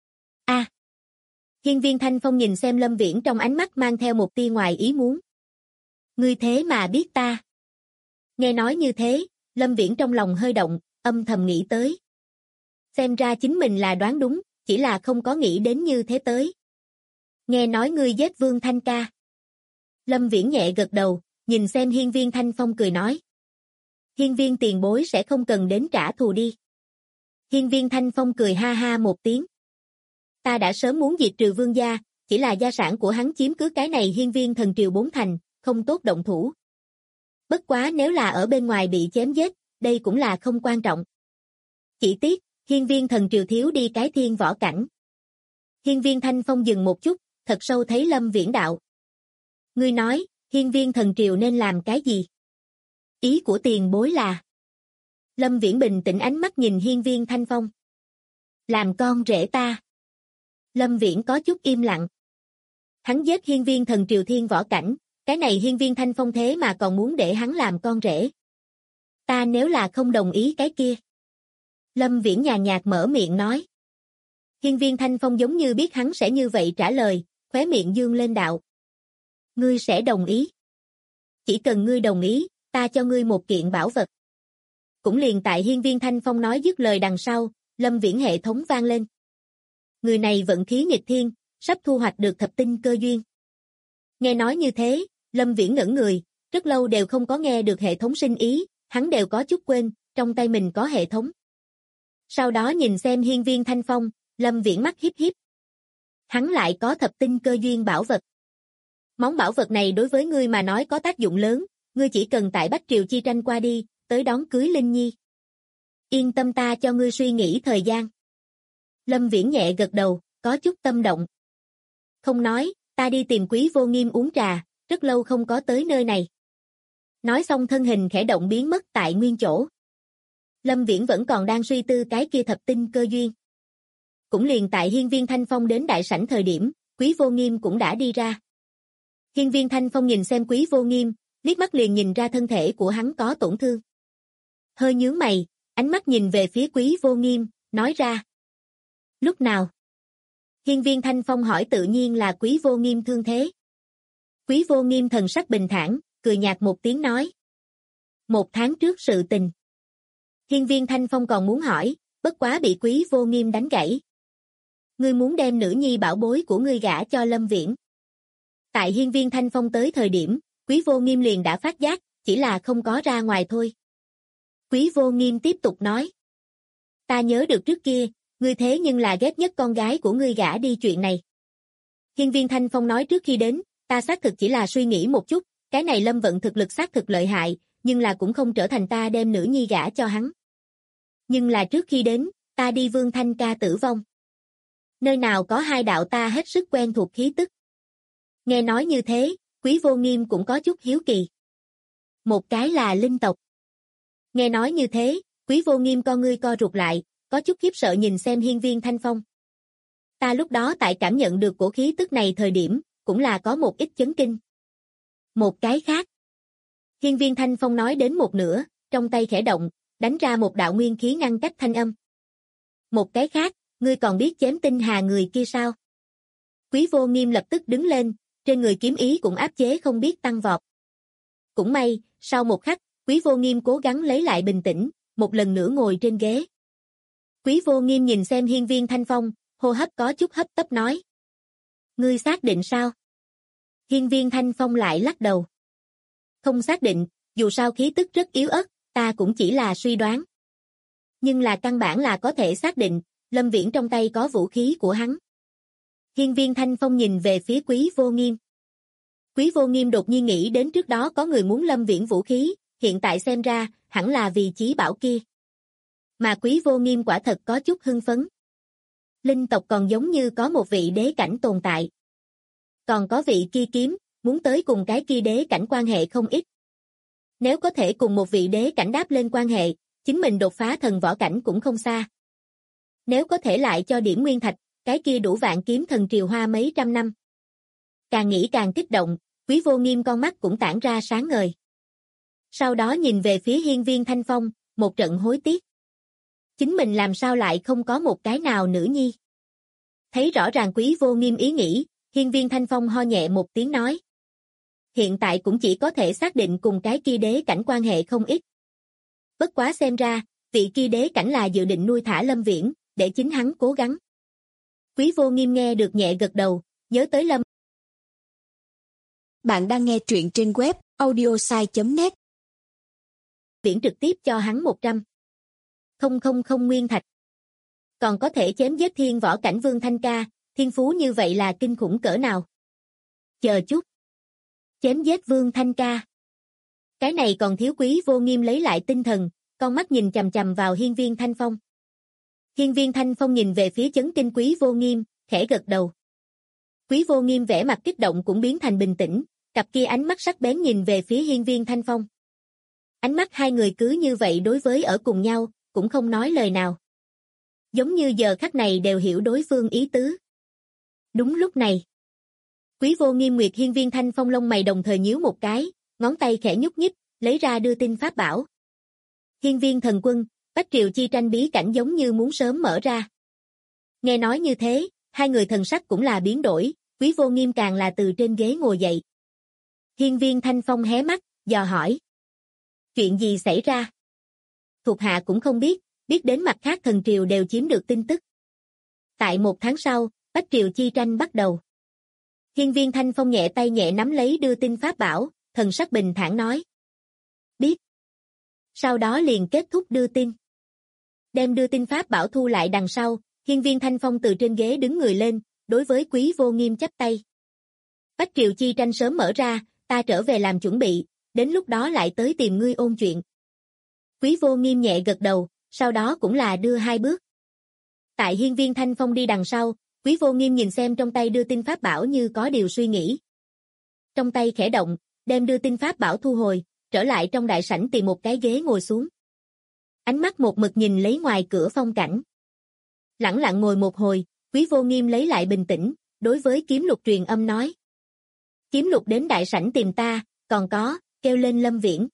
B: A. Hiên viên Thanh Phong nhìn xem Lâm Viễn trong ánh mắt mang theo một tia ngoài ý muốn. Ngươi thế mà biết ta. Nghe nói như thế, Lâm Viễn trong lòng hơi động, âm thầm nghĩ tới. Xem ra chính mình là đoán đúng, chỉ là không có nghĩ đến như thế tới. Nghe nói ngươi giết Vương Thanh ca. Lâm Viễn nhẹ gật đầu, nhìn xem hiên viên Thanh Phong cười nói. Hiên viên tiền bối sẽ không cần đến trả thù đi. Hiên viên Thanh Phong cười ha ha một tiếng. Ta đã sớm muốn diệt trừ vương gia, chỉ là gia sản của hắn chiếm cứ cái này hiên viên thần triều 4 thành, không tốt động thủ. Bất quá nếu là ở bên ngoài bị chém giết, đây cũng là không quan trọng. Chỉ tiếc, hiên viên thần triều thiếu đi cái thiên võ cảnh. Hiên viên Thanh Phong dừng một chút, thật sâu thấy Lâm Viễn đạo. Ngươi nói, hiên viên thần triều nên làm cái gì? Ý của tiền bối là. Lâm Viễn bình tĩnh ánh mắt nhìn hiên viên Thanh Phong. Làm con rể ta. Lâm Viễn có chút im lặng. Hắn giết hiên viên thần triều thiên võ cảnh, cái này hiên viên Thanh Phong thế mà còn muốn để hắn làm con rể. Ta nếu là không đồng ý cái kia. Lâm Viễn nhàn nhạt mở miệng nói. Hiên viên Thanh Phong giống như biết hắn sẽ như vậy trả lời, khóe miệng dương lên đạo. Ngươi sẽ đồng ý. Chỉ cần ngươi đồng ý, ta cho ngươi một kiện bảo vật. Cũng liền tại hiên viên Thanh Phong nói dứt lời đằng sau, Lâm Viễn hệ thống vang lên. Người này vận khí nghịch thiên, sắp thu hoạch được thập tinh cơ duyên. Nghe nói như thế, Lâm Viễn ngẩn người, rất lâu đều không có nghe được hệ thống sinh ý, hắn đều có chút quên, trong tay mình có hệ thống. Sau đó nhìn xem hiên viên Thanh Phong, Lâm Viễn mắt híp híp. Hắn lại có thập tinh cơ duyên bảo vật. Món bảo vật này đối với ngươi mà nói có tác dụng lớn, ngươi chỉ cần tại Bách Triều chi tranh qua đi, tới đón cưới Linh Nhi. Yên tâm ta cho ngươi suy nghĩ thời gian. Lâm Viễn nhẹ gật đầu, có chút tâm động. Không nói, ta đi tìm Quý Vô Nghiêm uống trà, rất lâu không có tới nơi này. Nói xong thân hình khẽ động biến mất tại nguyên chỗ. Lâm Viễn vẫn còn đang suy tư cái kia thập tinh cơ duyên. Cũng liền tại hiên viên Thanh Phong đến đại sảnh thời điểm, Quý Vô Nghiêm cũng đã đi ra. Hiên viên Thanh Phong nhìn xem Quý Vô Nghiêm, liếc mắt liền nhìn ra thân thể của hắn có tổn thương. Hơi nhướng mày, ánh mắt nhìn về phía Quý Vô Nghiêm, nói ra. Lúc nào? Hiên viên Thanh Phong hỏi tự nhiên là Quý Vô Nghiêm thương thế. Quý Vô Nghiêm thần sắc bình thản, cười nhạt một tiếng nói. 1 tháng trước sự tình. Hiên viên Thanh Phong còn muốn hỏi, bất quá bị Quý Vô Nghiêm đánh gãy. Ngươi muốn đem nữ nhi bảo bối của ngươi gả cho Lâm Viễn. Tại hiên viên Thanh Phong tới thời điểm, Quý Vô Nghiêm liền đã phát giác, chỉ là không có ra ngoài thôi. Quý Vô Nghiêm tiếp tục nói. Ta nhớ được trước kia, ngươi thế nhưng là ghét nhất con gái của ngươi gả đi chuyện này. Hiên viên Thanh Phong nói trước khi đến, ta xác thực chỉ là suy nghĩ một chút, cái này Lâm Vận thực lực xác thực lợi hại, nhưng là cũng không trở thành ta đem nữ nhi gả cho hắn. Nhưng là trước khi đến, ta đi Vương Thanh ca tử vong. Nơi nào có hai đạo ta hết sức quen thuộc khí tức. Nghe nói như thế, Quý Vô Nghiêm cũng có chút hiếu kỳ. Một cái là linh tộc. Nghe nói như thế, Quý Vô Nghiêm con ngươi co rụt lại, có chút khiếp sợ nhìn xem Hiên Viên Thanh Phong. Ta lúc đó tại cảm nhận được cổ khí tức này thời điểm, cũng là có một ít chấn kinh. Một cái khác. Hiên Viên Thanh Phong nói đến một nửa, trong tay khẽ động, đánh ra một đạo nguyên khí ngăn cách thanh âm. Một cái khác, ngươi còn biết chém tinh hà người kia sao? Quý Vô Nghiêm lập tức đứng lên, trên người kiếm ý cũng áp chế không biết tăng vọt. Cũng may, sau một khắc, Quý Vô Nghiêm cố gắng lấy lại bình tĩnh, một lần nữa ngồi trên ghế. Quý Vô Nghiêm nhìn xem Hiên Viên Thanh Phong, hô hấp có chút hấp tấp nói. Ngươi xác định sao? Hiên Viên Thanh Phong lại lắc đầu. Không xác định, dù sao khí tức rất yếu ớt, ta cũng chỉ là suy đoán. Nhưng là căn bản là có thể xác định, Lâm Viễn trong tay có vũ khí của hắn. Hiên Viên Thanh Phong nhìn về phía Quý Vô Nghiêm. Quý Vô Nghiêm đột nhiên nghĩ đến trước đó có người muốn Lâm Viễn vũ khí, hiện tại xem ra, hẳn là vì chí bảo kia. Mà Quý Vô Nghiêm quả thật có chút hưng phấn. Linh tộc còn giống như có một vị đế cảnh tồn tại. Còn có vị kia kiếm, muốn tới cùng cái kia đế cảnh quan hệ không ít. Nếu có thể cùng một vị đế cảnh đáp lên quan hệ, chính mình đột phá thần võ cảnh cũng không xa. Nếu có thể lại cho điểm nguyên thạch, cái kia đủ vạn kiếm thần triều hoa mấy trăm năm. Càng nghĩ càng kích động, Quý Vô Nghiêm con mắt cũng tản ra sáng ngời. Sau đó nhìn về phía Hiên Viên Thanh Phong, một trận hối tiếc. Chính mình làm sao lại không có một cái nào nữ nhi? Thấy rõ ràng Quý Vô Nghiêm ý nghĩ, Hiên Viên Thanh Phong ho nhẹ một tiếng nói. Hiện tại cũng chỉ có thể xác định cùng cái kia đế cảnh quan hệ không ít. Bất quá xem ra, vị kia đế cảnh là dự định nuôi thả Lâm Viễn, để chính hắn cố gắng. Quý Vô Nghiêm nghe được nhẹ gật đầu, nhớ tới Lâm.
C: Bạn đang nghe truyện trên web audiosai.net.
B: Viễn trực tiếp cho hắn 100.000 nguyên thạch. Còn có thể chém giết thiên võ cảnh Vương Thanh Ca, thiên phú như vậy là kinh khủng cỡ nào. Chờ chút. Chém giết Vương Thanh Ca. Cái này còn thiếu. Quý Vô Nghiêm lấy lại tinh thần, con mắt nhìn chằm chằm vào Hiên Viên Thanh Phong. Hiên Viên Thanh Phong nhìn về phía chấn kinh Quý Vô Nghiêm, khẽ gật đầu. Quý Vô Nghiêm vẻ mặt kích động cũng biến thành bình tĩnh, cặp kia ánh mắt sắc bén nhìn về phía Hiên Viên Thanh Phong. Ánh mắt hai người cứ như vậy đối với ở cùng nhau, cũng không nói lời nào. Giống như giờ khắc này đều hiểu đối phương ý tứ. Đúng lúc này, Quý Vô Nghiêm nguyệt Hiên Viên Thanh Phong lông mày đồng thời nhíu một cái, ngón tay khẽ nhúc nhích, lấy ra đưa tin pháp bảo. Hiên Viên thần quân, Bách Triều chi tranh bí cảnh giống như muốn sớm mở ra. Nghe nói như thế, hai người thần sắc cũng là biến đổi, Quý Vô Nghiêm càng là từ trên ghế ngồi dậy. Hiên Viên Thanh Phong hé mắt, dò hỏi. Chuyện gì xảy ra? Thuộc hạ cũng không biết, biết đến mặt khác thần triều đều chiếm được tin tức. Tại 1 tháng sau, Bách Triều chi tranh bắt đầu. Hiên Viên Thanh Phong nhẹ tay nhẹ nắm lấy đưa tin pháp bảo, thần sắc bình thản nói. Biết. Sau đó liền kết thúc đưa tin. Đem đưa tin pháp bảo thu lại đằng sau, Hiên Viên Thanh Phong từ trên ghế đứng người lên, đối với Quý Vô Nghiêm chắp tay. Bách Triều chi tranh sớm mở ra, ta trở về làm chuẩn bị, đến lúc đó lại tới tìm ngươi ôn chuyện. Quý Vô Nghiêm nhẹ gật đầu, sau đó cũng là đưa 2 bước. Tại Hiên Viên Thanh Phong đi đằng sau, Quý Vô Nghiêm nhìn xem trong tay đưa tin pháp bảo như có điều suy nghĩ. Trong tay khẽ động, đem đưa tin pháp bảo thu hồi, trở lại trong đại sảnh tìm một cái ghế ngồi xuống. Ánh mắt một mực nhìn lấy ngoài cửa phong cảnh. Lẳng lặng ngồi một hồi, Quý Vô Nghiêm lấy lại bình tĩnh, đối với Kiếm Lục truyền âm nói. Kiếm Lục đến đại sảnh tìm ta, còn có, kêu lên Lâm Viễn.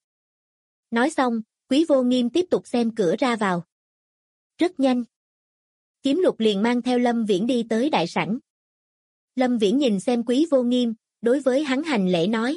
B: Nói xong, Quý Vô Nghiêm tiếp tục xem cửa ra vào. Rất nhanh. Kiếm Lục liền mang theo Lâm Viễn đi tới đại sảnh. Lâm Viễn nhìn xem Quý Vô Nghiêm, đối với hắn hành lễ nói.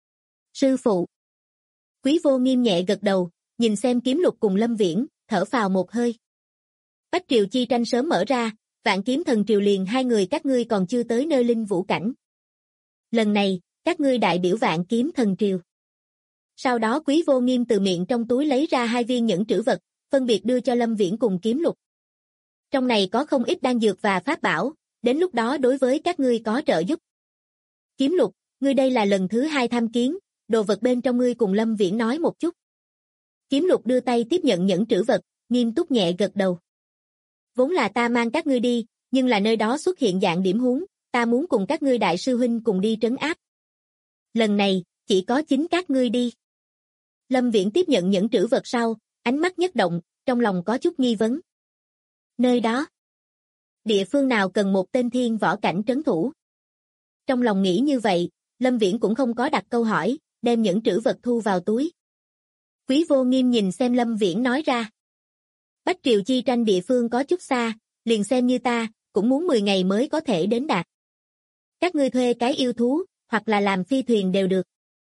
B: Sư phụ. Quý Vô Nghiêm nhẹ gật đầu, nhìn xem Kiếm Lục cùng Lâm Viễn, thở phào một hơi. Bách Triều chi tranh sớm mở ra, Vạn Kiếm Thần Triều liền hai người các ngươi còn chưa tới nơi linh vũ cảnh. Lần này, các ngươi đại biểu Vạn Kiếm Thần Triều. Sau đó Quý Vô Nghiêm từ miệng trong túi lấy ra 2 viên nhẫn trữ vật, phân biệt đưa cho Lâm Viễn cùng Kiếm Lục. Trong này có không ít đan dược và pháp bảo, đến lúc đó đối với các ngươi có trợ giúp. Kiếm Lục, ngươi đây là lần thứ 2 tham kiến, đồ vật bên trong ngươi cùng Lâm Viễn nói một chút. Kiếm Lục đưa tay tiếp nhận nhẫn trữ vật, nghiêm túc nhẹ gật đầu. Vốn là ta mang các ngươi đi, nhưng là nơi đó xuất hiện dạng điểm huống, ta muốn cùng các ngươi đại sư huynh cùng đi trấn áp. Lần này, chỉ có chính các ngươi đi. Lâm Viễn tiếp nhận những trữ vật sau, ánh mắt nhất động, trong lòng có chút nghi vấn. Nơi đó, địa phương nào cần một tên thiên võ cảnh trấn thủ? Trong lòng nghĩ như vậy, Lâm Viễn cũng không có đặt câu hỏi, đem những trữ vật thu vào túi. Quý Vô Nghiêm nhìn xem Lâm Viễn nói ra. Bách Triều chi tranh địa phương có chút xa, liền xem như ta, cũng muốn 10 ngày mới có thể đến đạt. Các ngươi thuê cái yêu thú, hoặc là làm phi thuyền đều được.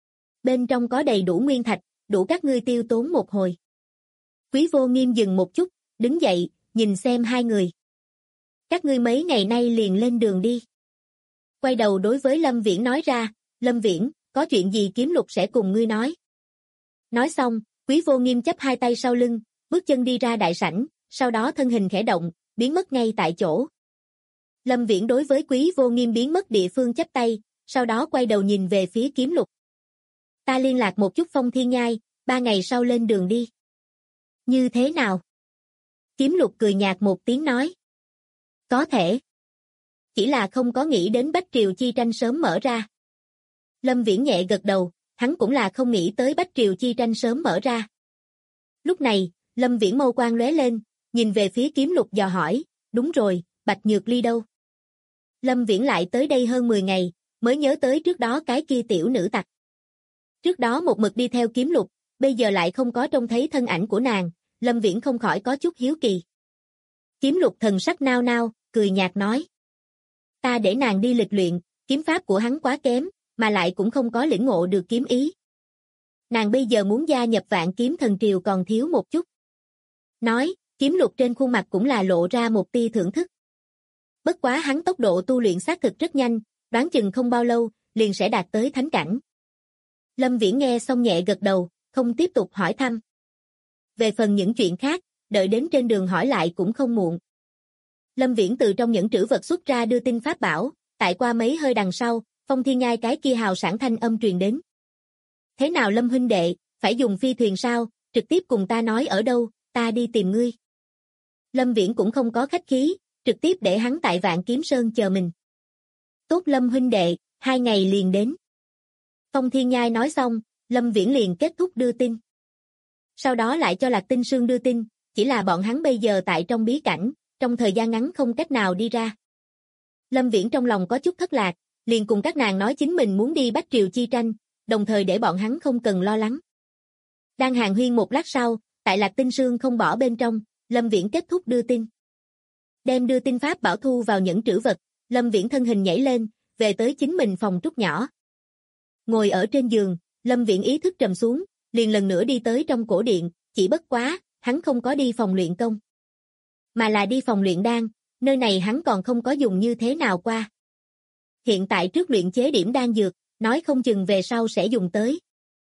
B: Bên trong có đầy đủ nguyên thạch, đủ các ngươi tiêu tốn một hồi. Quý Vô Nghiêm dừng một chút, đứng dậy, nhìn xem hai người. Các ngươi mấy ngày nay liền lên đường đi. Quay đầu đối với Lâm Viễn nói ra, Lâm Viễn, có chuyện gì Kiếm Lục sẽ cùng ngươi nói. Nói xong, Quý Vô Nghiêm chắp hai tay sau lưng, bước chân đi ra đại sảnh, sau đó thân hình khẽ động, biến mất ngay tại chỗ. Lâm Viễn đối với Quý Vô Nghiêm biến mất địa phương chắp tay, sau đó quay đầu nhìn về phía Kiếm Lục. Ta liên lạc một chút Phong Thiên Nhai, 3 ngày sau lên đường đi. Như thế nào? Kiếm Lục cười nhạt một tiếng nói. Có thể. Chỉ là không có nghĩ đến Bách Triều chi tranh sớm mở ra. Lâm Viễn nhẹ gật đầu, hắn cũng là không nghĩ tới Bách Triều chi tranh sớm mở ra. Lúc này, Lâm Viễn mâu quang lóe lên, nhìn về phía Kiếm Lục dò hỏi, đúng rồi, Bạch Nhược Ly đâu? Lâm Viễn lại tới đây hơn 10 ngày, mới nhớ tới trước đó cái kia tiểu nữ tặc. Trước đó một mực đi theo Kiếm Lục, bây giờ lại không có trông thấy thân ảnh của nàng, Lâm Viễn không khỏi có chút hiếu kỳ. Kiếm Lục thần sắc nao nao, cười nhạt nói. Ta để nàng đi lịch luyện, kiếm pháp của hắn quá kém, mà lại cũng không có lĩnh ngộ được kiếm ý. Nàng bây giờ muốn gia nhập Vạn Kiếm Thần Triều còn thiếu một chút. Nói, Kiếm Lục trên khuôn mặt cũng là lộ ra một tia thưởng thức. Bất quá hắn tốc độ tu luyện xác thực rất nhanh, đoán chừng không bao lâu, liền sẽ đạt tới thánh cảnh. Lâm Viễn nghe xong nhẹ gật đầu, không tiếp tục hỏi thăm. Về phần những chuyện khác, đợi đến trên đường hỏi lại cũng không muộn. Lâm Viễn từ trong những trữ vật xuất ra đưa tin pháp bảo, tại qua mấy hơi đằng sau, Phong Thiên Nhai cái kia hào sảng thanh âm truyền đến. Thế nào Lâm huynh đệ, phải dùng phi thuyền sao, trực tiếp cùng ta nói ở đâu, ta đi tìm ngươi. Lâm Viễn cũng không có khách khí, trực tiếp để hắn tại Vạn Kiếm Sơn chờ mình. Tốt Lâm huynh đệ, 2 ngày liền đến. Phong Thiên Nhai nói xong, Lâm Viễn liền kết thúc đưa tin. Sau đó lại cho Lạc Tinh Sương đưa tin, chỉ là bọn hắn bây giờ tại trong bí cảnh, trong thời gian ngắn không cách nào đi ra. Lâm Viễn trong lòng có chút thất lạc, liền cùng các nàng nói chính mình muốn đi Bách Triều chi tranh, đồng thời để bọn hắn không cần lo lắng. Đang hàn huyên một lát sau, tại Lạc Tinh Sương không bỏ bên trong, Lâm Viễn kết thúc đưa tin. Đem đưa tin pháp bảo thu vào những trữ vật, Lâm Viễn thân hình nhảy lên, về tới chính mình phòng trúc nhỏ. Ngồi ở trên giường, Lâm Viễn ý thức trầm xuống, liền lần nữa đi tới trong cổ điện, chỉ bất quá, hắn không có đi phòng luyện công, mà là đi phòng luyện đan, nơi này hắn còn không có dùng như thế nào qua. Hiện tại trước luyện chế điểm đan dược, nói không chừng về sau sẽ dùng tới.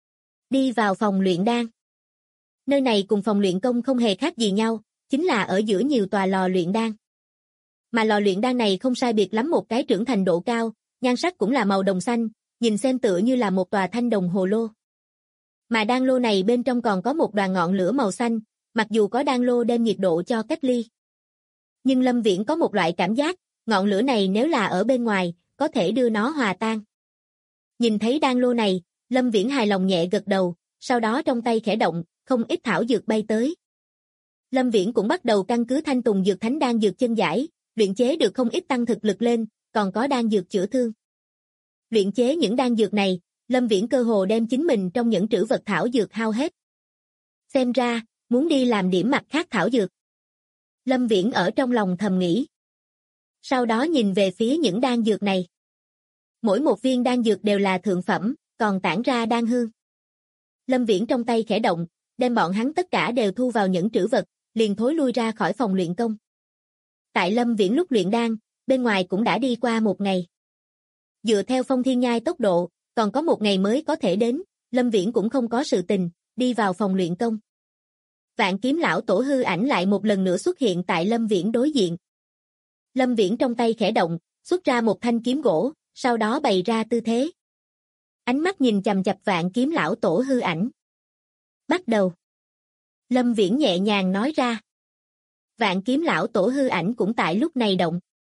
B: Đi vào phòng luyện đan. Nơi này cùng phòng luyện công không hề khác gì nhau, chính là ở giữa nhiều tòa lò luyện đan. Mà lò luyện đan này không sai biệt lắm một cái trưởng thành độ cao, nhan sắc cũng là màu đồng xanh, nhìn xem tựa như là một tòa thanh đồng hồ lô. Mà đan lô này bên trong còn có một đoàn ngọn lửa màu xanh, mặc dù có đan lô đem nhiệt độ cho cách ly. Nhưng Lâm Viễn có một loại cảm giác, ngọn lửa này nếu là ở bên ngoài, có thể đưa nó hòa tan. Nhìn thấy đan lô này, Lâm Viễn hài lòng nhẹ gật đầu, sau đó trong tay khẽ động, không ít thảo dược bay tới. Lâm Viễn cũng bắt đầu căn cứ Thanh Tùng Dược Thánh đan dược chân giải, luyện chế được không ít tăng thực lực lên, còn có đan dược chữa thương. Luyện chế những đan dược này, Lâm Viễn cơ hồ đem chính mình trong những trữ vật thảo dược hao hết. Xem ra, muốn đi làm điểm mặt khác thảo dược. Lâm Viễn ở trong lòng thầm nghĩ. Sau đó nhìn về phía những đan dược này. Mỗi một viên đan dược đều là thượng phẩm, còn tản ra đan hương. Lâm Viễn trong tay khẽ động, đem bọn hắn tất cả đều thu vào những trữ vật, liền thối lui ra khỏi phòng luyện công. Tại Lâm Viễn lúc luyện đan, bên ngoài cũng đã đi qua 1 ngày. Dựa theo Phong Thiên Nhai tốc độ, còn có 1 ngày mới có thể đến, Lâm Viễn cũng không có sự tình, đi vào phòng luyện công. Vạn Kiếm lão tổ hư ảnh lại một lần nữa xuất hiện tại Lâm Viễn đối diện. Lâm Viễn trong tay khẽ động, xuất ra một thanh kiếm gỗ, sau đó bày ra tư thế. Ánh mắt nhìn chằm chằm Vạn Kiếm lão tổ hư ảnh. Bắt đầu. Lâm Viễn nhẹ nhàng nói ra. Vạn Kiếm lão tổ hư ảnh cũng tại lúc này động.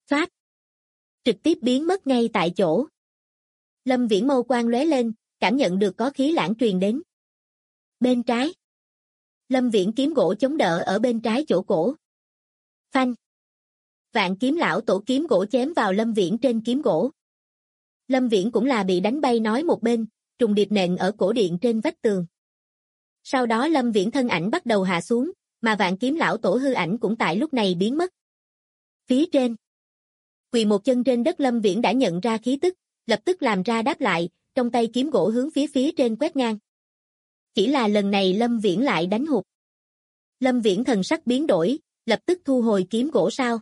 B: Phát. Trực tiếp biến mất ngay tại chỗ. Lâm Viễn mâu quang lóe lên, cảm nhận được có khí lãng truyền đến. Bên trái. Lâm Viễn kiếm gỗ chống đỡ ở bên trái chỗ cổ. Phanh. Vạn kiếm lão tổ kiếm gỗ chém vào Lâm Viễn trên kiếm gỗ. Lâm Viễn cũng là bị đánh bay nói một bên, trùng điệp nện ở cổ điện trên vách tường. Sau đó Lâm Viễn thân ảnh bắt đầu hạ xuống, mà vạn kiếm lão tổ hư ảnh cũng tại lúc này biến mất. Phía trên. Quỳ một chân trên đất Lâm Viễn đã nhận ra khí tức, lập tức làm ra đáp lại, trong tay kiếm gỗ hướng phía trên quét ngang. Chỉ là lần này Lâm Viễn lại đánh hụt. Lâm Viễn thần sắc biến đổi, lập tức thu hồi kiếm gỗ sao.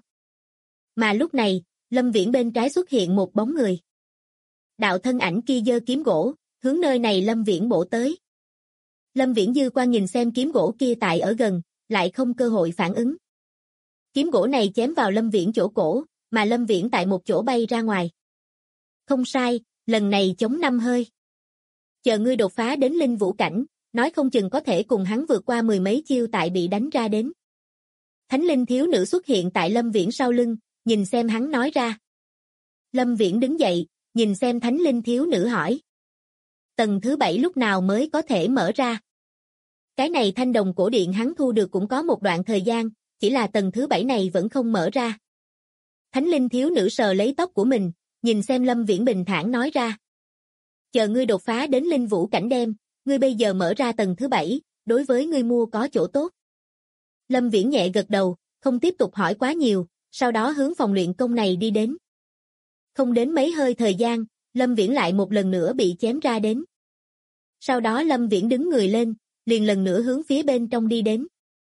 B: Mà lúc này, Lâm Viễn bên trái xuất hiện một bóng người. Đạo thân ảnh kia giơ kiếm gỗ, hướng nơi này Lâm Viễn bổ tới. Lâm Viễn dư quan nhìn xem kiếm gỗ kia tại ở gần, lại không cơ hội phản ứng. Kiếm gỗ này chém vào Lâm Viễn chỗ cổ, mà Lâm Viễn tại một chỗ bay ra ngoài. Không sai, lần này chống 5 hơi. Chờ ngươi đột phá đến linh vũ cảnh, nói không chừng có thể cùng hắn vượt qua 10 mấy chiêu tại bị đánh ra đến. Thánh linh thiếu nữ xuất hiện tại Lâm Viễn sau lưng, nhìn xem hắn nói ra. Lâm Viễn đứng dậy, nhìn xem thánh linh thiếu nữ hỏi. Tầng thứ 7 lúc nào mới có thể mở ra? Cái này thanh đồng cổ điện hắn thu được cũng có một đoạn thời gian, chỉ là tầng thứ 7 này vẫn không mở ra. Thánh linh thiếu nữ sờ lấy tóc của mình, nhìn xem Lâm Viễn bình thản nói ra. Chờ ngươi đột phá đến linh vũ cảnh đem, ngươi bây giờ mở ra tầng thứ 7, đối với ngươi mua có chỗ tốt. Lâm Viễn nhẹ gật đầu, không tiếp tục hỏi quá nhiều, sau đó hướng phòng luyện công này đi đến. Không đến mấy hơi thời gian, Lâm Viễn lại một lần nữa bị chém ra đến. Sau đó Lâm Viễn đứng người lên, liền lần nữa hướng phía bên trong đi đến.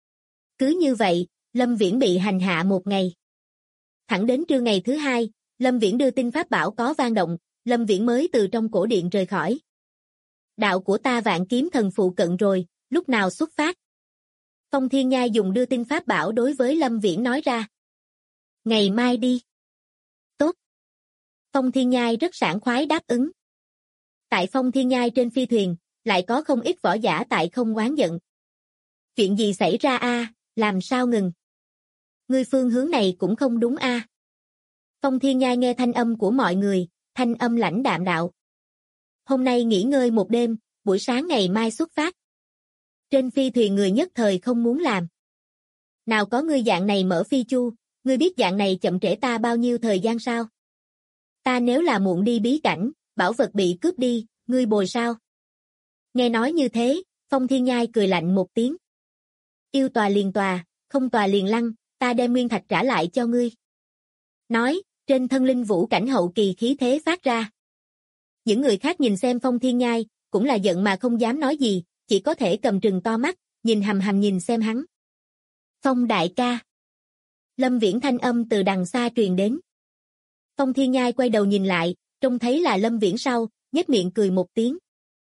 B: Cứ như vậy, Lâm Viễn bị hành hạ một ngày. Thẳng đến trưa ngày thứ 2, Lâm Viễn đưa tin pháp bảo có vang động, Lâm Viễn mới từ trong cổ điện rời khỏi. Đạo của ta vạn kiếm thần phụ cận rồi, lúc nào xuất phát? Phong Thiên Nhai dùng đưa tin pháp bảo đối với Lâm Viễn nói ra. Ngày mai đi. Tốt. Phong Thiên Nhai rất sảng khoái đáp ứng. Tại Phong Thiên Nhai trên phi thuyền, lại có không ít võ giả tại không oán giận. Chuyện gì xảy ra a? Làm sao ngừng? Ngươi phương hướng này cũng không đúng a. Phong Thiên Nhai nghe thanh âm của mọi người, thanh âm lãnh đạm đạo. Hôm nay nghỉ ngơi một đêm, buổi sáng ngày mai xuất phát. Trên phi thuyền người nhất thời không muốn làm. Nào có ngươi dạng này mở phi chu, ngươi biết dạng này chậm trễ ta bao nhiêu thời gian sao? Ta nếu là muộn đi bí cảnh, bảo vật bị cướp đi, ngươi bồi sao? Nghe nói như thế, Phong Thiên Nhai cười lạnh một tiếng. Yêu tòa liền tòa, không tòa liền lăn, ta đem nguyên thạch trả lại cho ngươi. Nói, trên thân linh vũ cảnh hậu kỳ khí thế phát ra. Những người khác nhìn xem Phong Thiên Nhai, cũng là giận mà không dám nói gì, chỉ có thể cầm trừng to mắt, nhìn hầm hầm nhìn xem hắn. Phong đại ca. Lâm Viễn thanh âm từ đằng xa truyền đến. Phong Thiên Nhai quay đầu nhìn lại, trông thấy là Lâm Viễn sau, nhếch miệng cười một tiếng.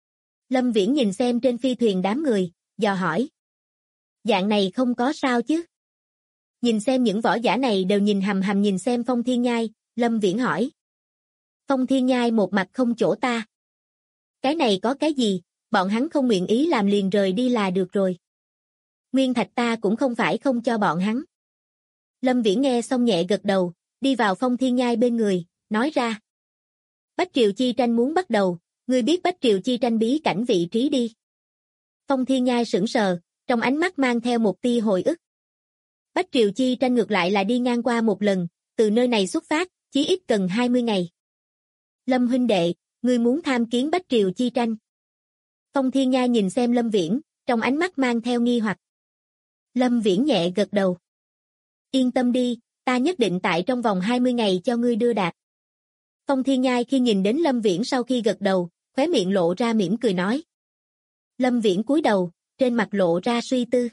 B: Lâm Viễn nhìn xem trên phi thuyền đám người, dò hỏi. Dạng này không có sao chứ? Nhìn xem những võ giả này đều nhìn hầm hầm nhìn xem Phong Thiên Nhai, Lâm Viễn hỏi. Phong Thiên Nhai một mặt không chỗ ta. Cái này có cái gì, bọn hắn không nguyện ý làm liền rời đi là được rồi. Nguyên thạch ta cũng không phải không cho bọn hắn. Lâm Viễn nghe xong nhẹ gật đầu, đi vào Phong Thiên Nhai bên người, nói ra. Bách Triều Chi tranh muốn bắt đầu, ngươi biết Bách Triều Chi tranh bí cảnh vị trí đi. Phong Thiên Nhai sững sờ, trong ánh mắt mang theo một tia hồi ức. Bách Triều Chi tranh ngược lại là đi ngang qua một lần, từ nơi này xuất phát, chí ít cần 20 ngày. Lâm huynh đệ, ngươi muốn tham kiến Bách Triều Chi tranh. Phong Thiên Nhai nhìn xem Lâm Viễn, trong ánh mắt mang theo nghi hoặc. Lâm Viễn nhẹ gật đầu. Yên tâm đi, ta nhất định tại trong vòng 20 ngày cho ngươi đưa đạt. Phong Thiên Nhai khi nhìn đến Lâm Viễn sau khi gật đầu, khóe miệng lộ ra mỉm cười nói. Lâm Viễn cúi đầu, trên mặt lộ ra suy tư.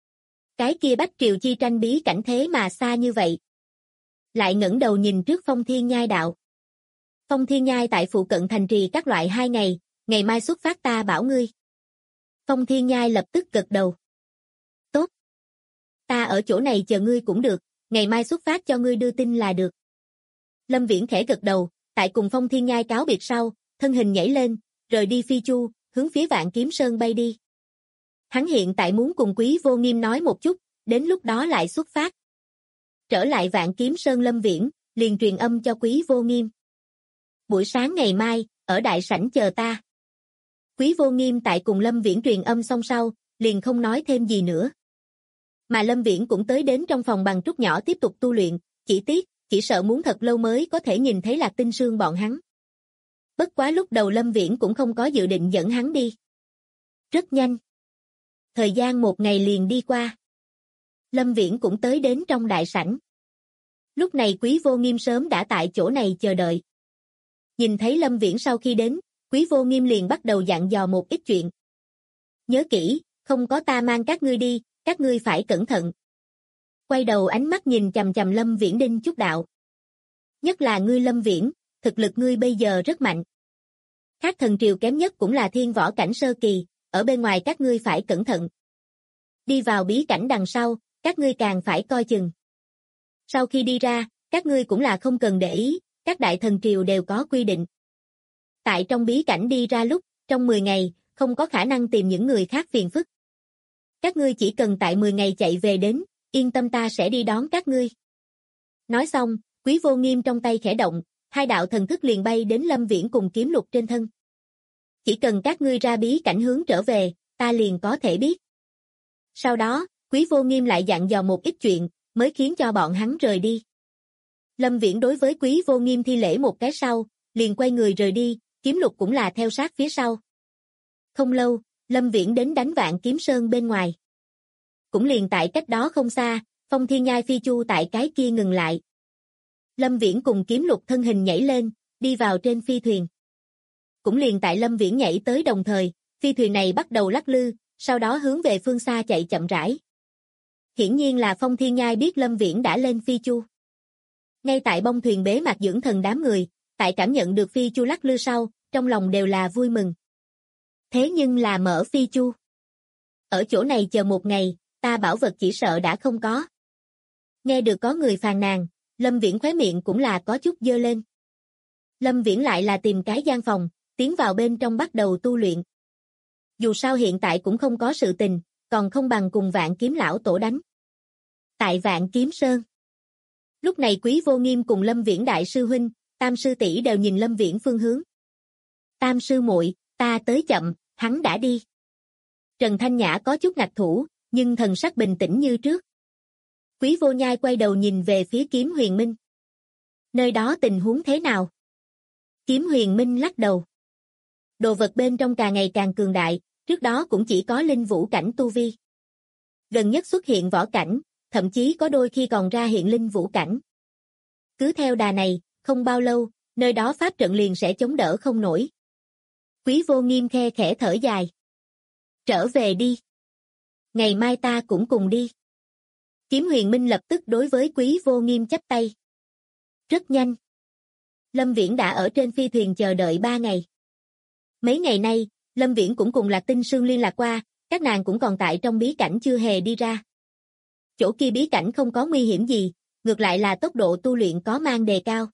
B: Cái kia Bách Triều Chi tranh bí cảnh thế mà xa như vậy. Lại ngẩng đầu nhìn trước Phong Thiên Nhai đạo. Phong Thiên Nhai tại phụ cận thành trì các loại 2 ngày, ngày mai xuất phát ta bảo ngươi. Phong Thiên Nhai lập tức gật đầu. Tốt. Ta ở chỗ này chờ ngươi cũng được, ngày mai xuất phát cho ngươi đưa tin là được. Lâm Viễn khẽ gật đầu, tại cùng Phong Thiên Nhai cáo biệt sau, thân hình nhảy lên, rời đi phi chu, hướng phía Vạn Kiếm Sơn bay đi. Hắn hiện tại muốn cùng Quý Vô Nghiêm nói một chút, đến lúc đó lại xuất phát. Trở lại Vạn Kiếm Sơn Lâm Viễn, liền truyền âm cho Quý Vô Nghiêm. Buổi sáng ngày mai, ở đại sảnh chờ ta. Quý Vô Nghiêm tại cùng Lâm Viễn truyền âm xong sau, liền không nói thêm gì nữa. Mà Lâm Viễn cũng tới đến trong phòng bằng trúc nhỏ tiếp tục tu luyện, chỉ tiếc, chỉ sợ muốn thật lâu mới có thể nhìn thấy Lạc Tinh Sương bọn hắn. Bất quá lúc đầu Lâm Viễn cũng không có dự định dẫn hắn đi. Rất nhanh. Thời gian một ngày liền đi qua. Lâm Viễn cũng tới đến trong đại sảnh. Lúc này Quý Vô Nghiêm sớm đã tại chỗ này chờ đợi. Nhìn thấy Lâm Viễn sau khi đến, Quý Vô Nghiêm liền bắt đầu dặn dò một ít chuyện. Nhớ kỹ, không có ta mang các ngươi đi, các ngươi phải cẩn thận. Quay đầu ánh mắt nhìn chằm chằm Lâm Viễn đinh chút đạo. Nhất là ngươi Lâm Viễn, thực lực ngươi bây giờ rất mạnh. Khác thần triều kém nhất cũng là thiên võ cảnh sơ kỳ, ở bên ngoài các ngươi phải cẩn thận. Đi vào bí cảnh đằng sau, các ngươi càng phải coi chừng. Sau khi đi ra, các ngươi cũng là không cần để ý, các đại thần triều đều có quy định. Tại trong bí cảnh đi ra lúc, trong 10 ngày, không có khả năng tìm những người khác phiền phức. Các ngươi chỉ cần tại 10 ngày chạy về đến, yên tâm ta sẽ đi đón các ngươi. Nói xong, Quý Vô Nghiêm trong tay khẽ động, hai đạo thần thức liền bay đến Lâm Viễn cùng Kiếm Lục trên thân. Chỉ cần các ngươi ra bí cảnh hướng trở về, ta liền có thể biết. Sau đó, Quý Vô Nghiêm lại dặn dò một ít chuyện, mới khiến cho bọn hắn rời đi. Lâm Viễn đối với Quý Vô Nghiêm thi lễ một cái sau, liền quay người rời đi, Kiếm Lục cũng là theo sát phía sau. Không lâu, Lâm Viễn đến đánh Vạn Kiếm Sơn bên ngoài. Cũng liền tại cách đó không xa, Phong Thiên Nhai phi chu tại cái kia ngừng lại. Lâm Viễn cùng Kiếm Lục thân hình nhảy lên, đi vào trên phi thuyền. Cũng liền tại Lâm Viễn nhảy tới đồng thời, phi thuyền này bắt đầu lắc lư, sau đó hướng về phương xa chạy chậm rãi. Hiển nhiên là Phong Thiên Nhai biết Lâm Viễn đã lên phi chu. Ngay tại bông thuyền bế mạc dưỡng thần đám người, tại cảm nhận được phi chu lắc lư sau, trong lòng đều là vui mừng. Thế nhưng là mở phi chu. Ở chỗ này chờ một ngày, ta bảo vật chỉ sợ đã không có. Nghe được có người phàn nàn, Lâm Viễn khóe miệng cũng là có chút dơ lên. Lâm Viễn lại là tìm cái gian phòng, tiến vào bên trong bắt đầu tu luyện. Dù sao hiện tại cũng không có sự tình, còn không bằng cùng Vạn Kiếm lão tổ đánh. Tại Vạn Kiếm Sơn. Lúc này Quý Vô Nghiêm cùng Lâm Viễn đại sư huynh, Tam sư tỷ đều nhìn Lâm Viễn phương hướng. Tam sư muội, ta tới chậm, hắn đã đi. Trần Thanh Nhã có chút ngạc thủ, nhưng thần sắc bình tĩnh như trước. Quý Vô Nhai quay đầu nhìn về phía Kiếm Huyền Minh. Nơi đó tình huống thế nào? Kiếm Huyền Minh lắc đầu. Đồ vật bên trong càng ngày càng cường đại, trước đó cũng chỉ có linh vũ cảnh tu vi. Gần nhất xuất hiện võ cảnh, thậm chí có đôi khi còn ra hiện linh vũ cảnh. Cứ theo đà này, không bao lâu, nơi đó pháp trận liền sẽ chống đỡ không nổi. Quý Vô Nghiêm khe khẽ thở dài. Trở về đi. Ngày mai ta cũng cùng đi. Kiếm Huyền Minh lập tức đối với Quý Vô Nghiêm chắp tay. Rất nhanh. Lâm Viễn đã ở trên phi thuyền chờ đợi 3 ngày. Mấy ngày nay, Lâm Viễn cũng cùng Lạc Tinh Sương liên lạc qua, các nàng cũng còn tại trong bí cảnh chưa hề đi ra. Chỗ kia bí cảnh không có nguy hiểm gì, ngược lại là tốc độ tu luyện có mang đề cao.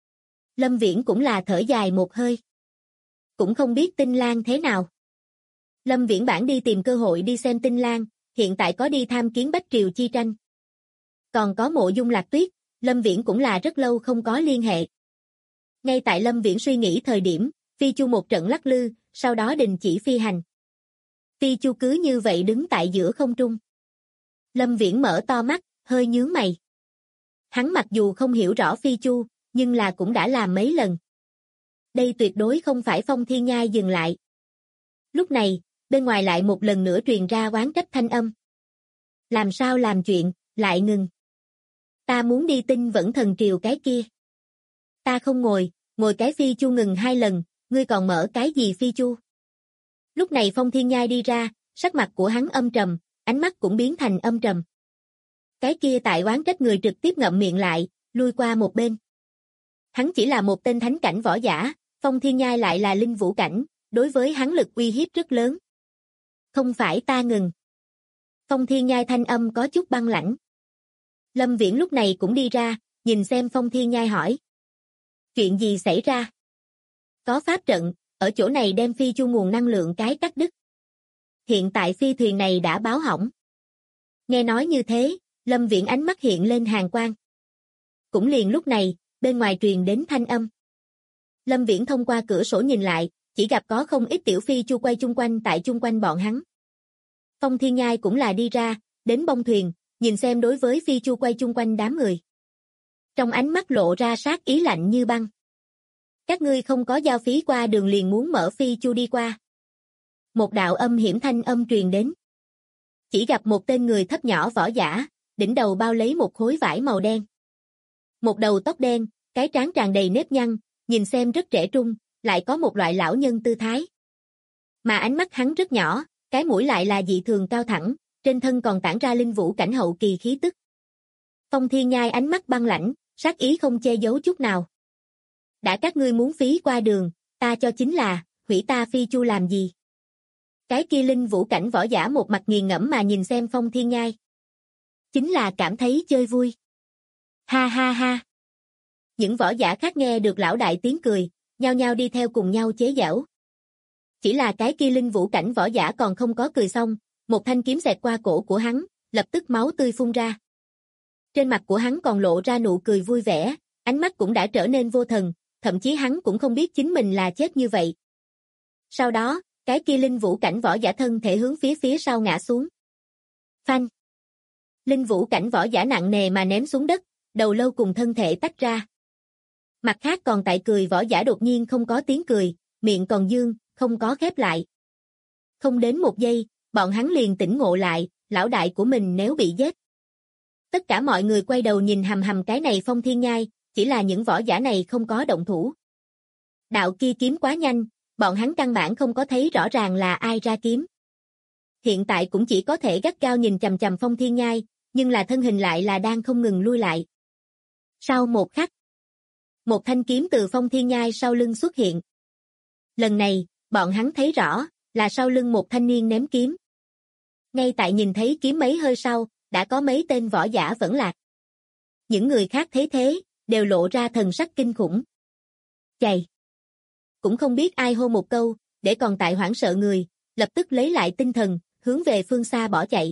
B: Lâm Viễn cũng là thở dài một hơi. Cũng không biết Tinh Lan thế nào. Lâm Viễn bản đi tìm cơ hội đi xem Tinh Lan, hiện tại có đi tham kiến Bách Triều chi tranh. Còn có Mộ Dung Lạc Tuyết, Lâm Viễn cũng là rất lâu không có liên hệ. Ngay tại Lâm Viễn suy nghĩ thời điểm, phi chu một trận lắc lư, sau đó đình chỉ phi hành. Phi chu cứ như vậy đứng tại giữa không trung. Lâm Viễn mở to mắt, hơi nhướng mày. Hắn mặc dù không hiểu rõ phi chu, nhưng là cũng đã làm mấy lần. Đây tuyệt đối không phải Phong Thiên Nhai dừng lại. Lúc này, bên ngoài lại một lần nữa truyền ra oán trách thanh âm. Làm sao làm chuyện, lại ngừng. Ta muốn đi Tinh Vẫn Thần Triều cái kia. Ta không ngồi cái phi chu ngừng 2 lần, ngươi còn mở cái gì phi chu? Lúc này Phong Thiên Nhai đi ra, sắc mặt của hắn âm trầm, ánh mắt cũng biến thành âm trầm. Cái kia tại oán trách người trực tiếp ngậm miệng lại, lui qua một bên. Hắn chỉ là một tên thánh cảnh võ giả, Phong Thiên Nhai lại là linh vũ cảnh, đối với hắn lực uy hiếp rất lớn. Không phải ta ngừng. Phong Thiên Nhai thanh âm có chút băng lãnh. Lâm Viễn lúc này cũng đi ra, nhìn xem Phong Thiên Nhai hỏi. Chuyện gì xảy ra? Có pháp trận, ở chỗ này đem phi chu nguồn năng lượng cái cắt đứt. Hiện tại phi thuyền này đã báo hỏng. Nghe nói như thế, Lâm Viễn ánh mắt hiện lên hàn quang. Cũng liền lúc này, bên ngoài truyền đến thanh âm. Lâm Viễn thông qua cửa sổ nhìn lại, chỉ gặp có không ít tiểu phi chu quay chung quanh tại chung quanh bọn hắn. Phong Thiên Nhai cũng là đi ra, đến bông thuyền, nhìn xem đối với phi chu quay chung quanh đám người. Trong ánh mắt lộ ra sát ý lạnh như băng. Các ngươi không có giao phí qua đường liền muốn mở phi chu đi qua. Một đạo âm hiểm thanh âm truyền đến. Chỉ gặp một tên người thấp nhỏ võ giả, đỉnh đầu bao lấy một khối vải màu đen. Một đầu tóc đen, cái trán tràn đầy nếp nhăn, nhìn xem rất trẻ trung, lại có một loại lão nhân tư thái. Mà ánh mắt hắn rất nhỏ, cái mũi lại là dị thường cao thẳng, trên thân còn tản ra linh vũ cảnh hậu kỳ khí tức. Phong Thiên Nhai ánh mắt băng lãnh, sát ý không che giấu chút nào. Đã các ngươi muốn phí qua đường, ta cho chính là, hủy ta phi chu làm gì? Cái kia linh vũ cảnh võ giả một mặt nghiền ngẫm mà nhìn xem Phong Thiên Nhai. Chính là cảm thấy chơi vui. Ha ha ha. Những võ giả khác nghe được lão đại tiếng cười, nhao nhao đi theo cùng nhau chế giễu. Chỉ là cái kia linh vũ cảnh võ giả còn không có cười xong, một thanh kiếm xẹt qua cổ của hắn, lập tức máu tươi phun ra. Trên mặt của hắn còn lộ ra nụ cười vui vẻ, ánh mắt cũng đã trở nên vô thần, thậm chí hắn cũng không biết chính mình là chết như vậy. Sau đó, cái kia linh vũ cảnh võ giả thân thể hướng phía sau ngã xuống. Phanh! Linh vũ cảnh võ giả nặng nề mà ném xuống đất, đầu lâu cùng thân thể tách ra. Mặt khác còn tại cười võ giả đột nhiên không có tiếng cười, miệng còn dương, không có khép lại. Không đến một giây, bọn hắn liền tỉnh ngộ lại, lão đại của mình nếu bị giết. Tất cả mọi người quay đầu nhìn hằm hằm cái này Phong Thiên Nhai, chỉ là những võ giả này không có động thủ. Đạo kia kiếm quá nhanh, bọn hắn căn bản không có thấy rõ ràng là ai ra kiếm. Hiện tại cũng chỉ có thể gắt gao nhìn chằm chằm Phong Thiên Nhai, nhưng là thân hình lại là đang không ngừng lui lại. Sau một khắc, một thanh kiếm từ Phong Thiên Nhai sau lưng xuất hiện. Lần này, bọn hắn thấy rõ, là sau lưng một thanh niên ném kiếm. Ngay tại nhìn thấy kiếm mấy hơi sau, đã có mấy tên võ giả vẫn lạc. Những người khác thấy thế, đều lộ ra thần sắc kinh khủng. Chạy! Cũng không biết ai hô một câu, để còn tại hoảng sợ người, lập tức lấy lại tinh thần, hướng về phương xa bỏ chạy.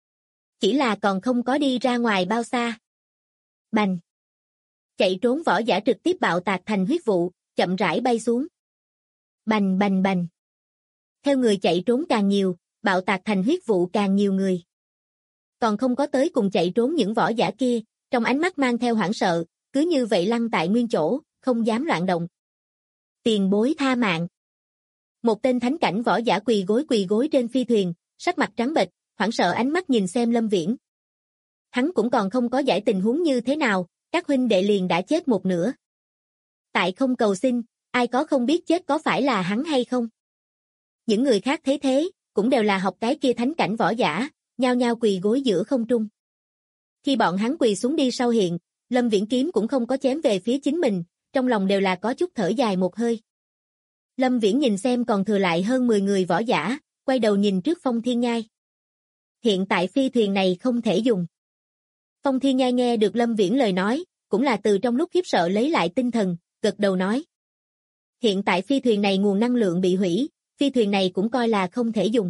B: Chỉ là còn không có đi ra ngoài bao xa. Bành! Chạy trốn võ giả trực tiếp bạo tạc thành huyết vụ, chậm rãi bay xuống. Bành bành bành! Theo người chạy trốn càng nhiều, bạo tạc thành huyết vụ càng nhiều người. Còn không có tới cùng chạy trốn những võ giả kia, trong ánh mắt mang theo hoảng sợ, cứ như vậy lăn tại nguyên chỗ, không dám loạn động. Tiền bối tha mạng. Một tên thánh cảnh võ giả quỳ gối trên phi thuyền, sắc mặt trắng bệch, hoảng sợ ánh mắt nhìn xem Lâm Viễn. Hắn cũng còn không có giải tình huống như thế nào, các huynh đệ liền đã chết một nửa. Tại không cầu xin, ai có không biết chết có phải là hắn hay không? Những người khác thấy thế, cũng đều là học cái kia thánh cảnh võ giả, nhao nhao quỳ gối giữa không trung. Khi bọn hắn quỳ xuống đi sau hiện, Lâm Viễn kiếm cũng không có chém về phía chính mình, trong lòng đều là có chút thở dài một hơi. Lâm Viễn nhìn xem còn thừa lại hơn 10 người võ giả, quay đầu nhìn trước Phong Thiên Nhai. Hiện tại phi thuyền này không thể dùng. Phong Thiên Nhai nghe được Lâm Viễn lời nói, cũng là từ trong lúc khiếp sợ lấy lại tinh thần, gật đầu nói. Hiện tại phi thuyền này nguồn năng lượng bị hủy, phi thuyền này cũng coi là không thể dùng.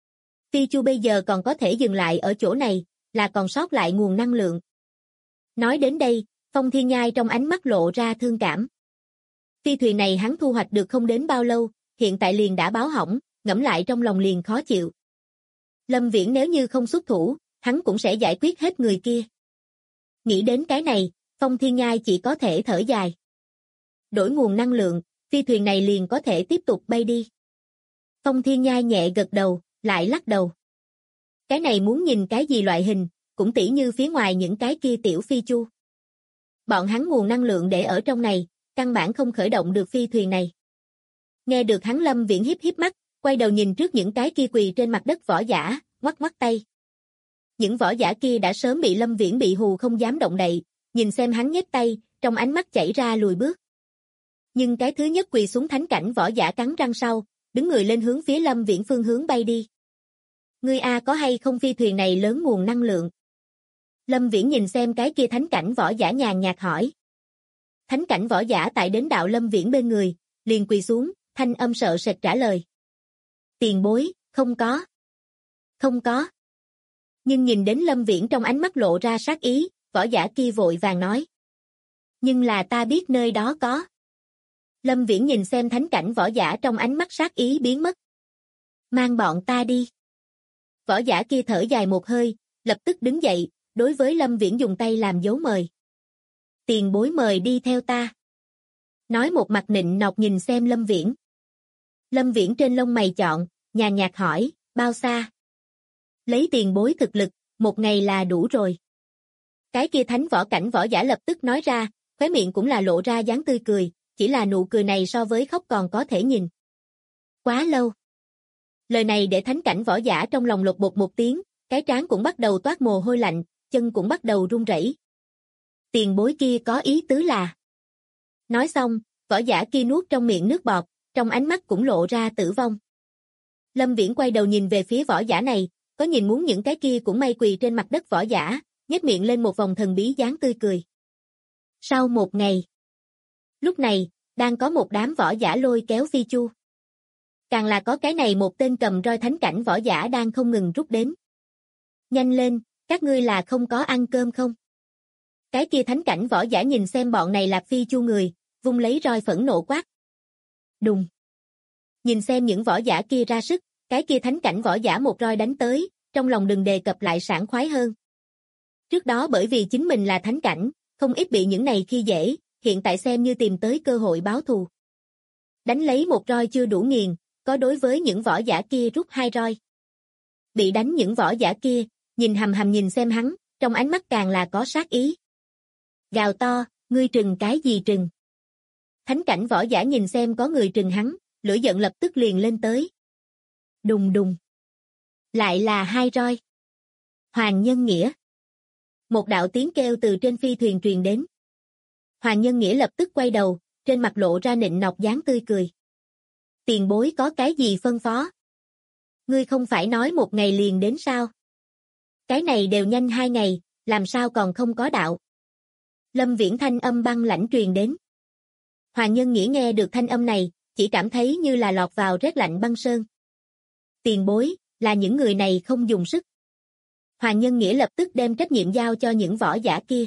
B: Phi chu bây giờ còn có thể dừng lại ở chỗ này, là còn sót lại nguồn năng lượng. Nói đến đây, Phong Thiên Nhai trong ánh mắt lộ ra thương cảm. Phi thuyền này hắn thu hoạch được không đến bao lâu, hiện tại liền đã báo hỏng, ngẫm lại trong lòng liền khó chịu. Lâm Viễn nếu như không xuất thủ, hắn cũng sẽ giải quyết hết người kia. Nghĩ đến cái này, Phong Thiên Nhai chỉ có thể thở dài. Đổi nguồn năng lượng, phi thuyền này liền có thể tiếp tục bay đi. Phong Thiên Nhai nhẹ gật đầu, lại lắc đầu. Cái này muốn nhìn cái gì loại hình, cũng tỉ như phía ngoài những cái kia tiểu phi chu. Bọn hắn nguồn năng lượng để ở trong này, căn bản không khởi động được phi thuyền này. Nghe được hắn Lâm Viễn hiếp mắt, quay đầu nhìn trước những cái kia quỳ trên mặt đất võ giả, ngoắc ngoắc tay. Những võ giả kia đã sớm bị Lâm Viễn bị hù không dám động đậy, nhìn xem hắn nhếch tay, trong ánh mắt chảy ra lùi bước. Nhưng cái thứ nhất quỳ xuống thánh cảnh võ giả cắn răng sau, đứng người lên hướng phía Lâm Viễn phương hướng bay đi. Ngươi a có hay không phi thuyền này lớn nguồn năng lượng? Lâm Viễn nhìn xem cái kia thánh cảnh võ giả nhàn nhạt hỏi. Thánh cảnh võ giả tại đến đạo Lâm Viễn bên người, liền quỳ xuống, thanh âm sợ sệt trả lời. Tiền bối, không có. Không có. Nhưng nhìn đến Lâm Viễn trong ánh mắt lộ ra sát ý, võ giả kia vội vàng nói. Nhưng là ta biết nơi đó có. Lâm Viễn nhìn xem thánh cảnh võ giả trong ánh mắt sát ý biến mất. Mang bọn ta đi. Võ giả kia thở dài một hơi, lập tức đứng dậy, đối với Lâm Viễn dùng tay làm dấu mời. Tiền bối mời đi theo ta. Nói một mặt nịnh nọt nhìn xem Lâm Viễn. Lâm Viễn trên lông mày chọn, nhàn nhạt hỏi, bao xa? Lấy tiền bối thực lực, một ngày là đủ rồi. Cái kia thánh võ cảnh võ giả lập tức nói ra, khóe miệng cũng là lộ ra dáng tươi cười, chỉ là nụ cười này so với khóc còn có thể nhìn. Quá lâu. Lời này để thánh cảnh võ giả trong lòng lột bột một tiếng, cái trán cũng bắt đầu toát mồ hôi lạnh, chân cũng bắt đầu run rẩy. Tiền bối kia có ý tứ là. Nói xong, võ giả kia nuốt trong miệng nước bọt, trong ánh mắt cũng lộ ra tử vong. Lâm Viễn quay đầu nhìn về phía võ giả này, có nhìn muốn những cái kia cũng may quỳ trên mặt đất võ giả, nhếch miệng lên một vòng thần bí dáng tươi cười. Sau một ngày. Lúc này, đang có một đám võ giả lôi kéo Phi Chu. Càng là có cái này một tên cầm roi thánh cảnh võ giả đang không ngừng rút đến. Nhanh lên, các ngươi là không có ăn cơm không? Cái kia thánh cảnh võ giả nhìn xem bọn này là Phi Chu người, vung lấy roi phẫn nộ quát. Đùng. Nhìn xem những võ giả kia ra sức, cái kia thánh cảnh võ giả một roi đánh tới, trong lòng đừng đề cập lại sảng khoái hơn. Trước đó bởi vì chính mình là thánh cảnh, không ít bị những này khi dễ, hiện tại xem như tìm tới cơ hội báo thù. Đánh lấy một roi chưa đủ nghiền, có đối với những võ giả kia rút hai roi. Bị đánh những võ giả kia, nhìn hầm hầm nhìn xem hắn, trong ánh mắt càng là có sát ý. Gào to, ngươi trừng cái gì trừng? Thánh cảnh võ giả nhìn xem có người trừng hắn, lửa giận lập tức liền lên tới. Đùng đùng. Lại là hai roi. Hoàng Nhân Nghĩa. Một đạo tiếng kêu từ trên phi thuyền truyền đến. Hoàng Nhân Nghĩa lập tức quay đầu, trên mặt lộ ra nịnh nọt dáng tươi cười. Tiền bối có cái gì phân phó? Ngươi không phải nói một ngày liền đến sao? Cái này đều nhanh 2 ngày, làm sao còn không có đạo? Lâm Viễn thanh âm băng lãnh truyền đến. Hoàng Nhân Nghĩa nghe được thanh âm này, chỉ cảm thấy như là lọt vào rét lạnh băng sơn. Tiền bối, là những người này không dùng sức. Hoàng Nhân Nghĩa lập tức đem trách nhiệm giao cho những võ giả kia.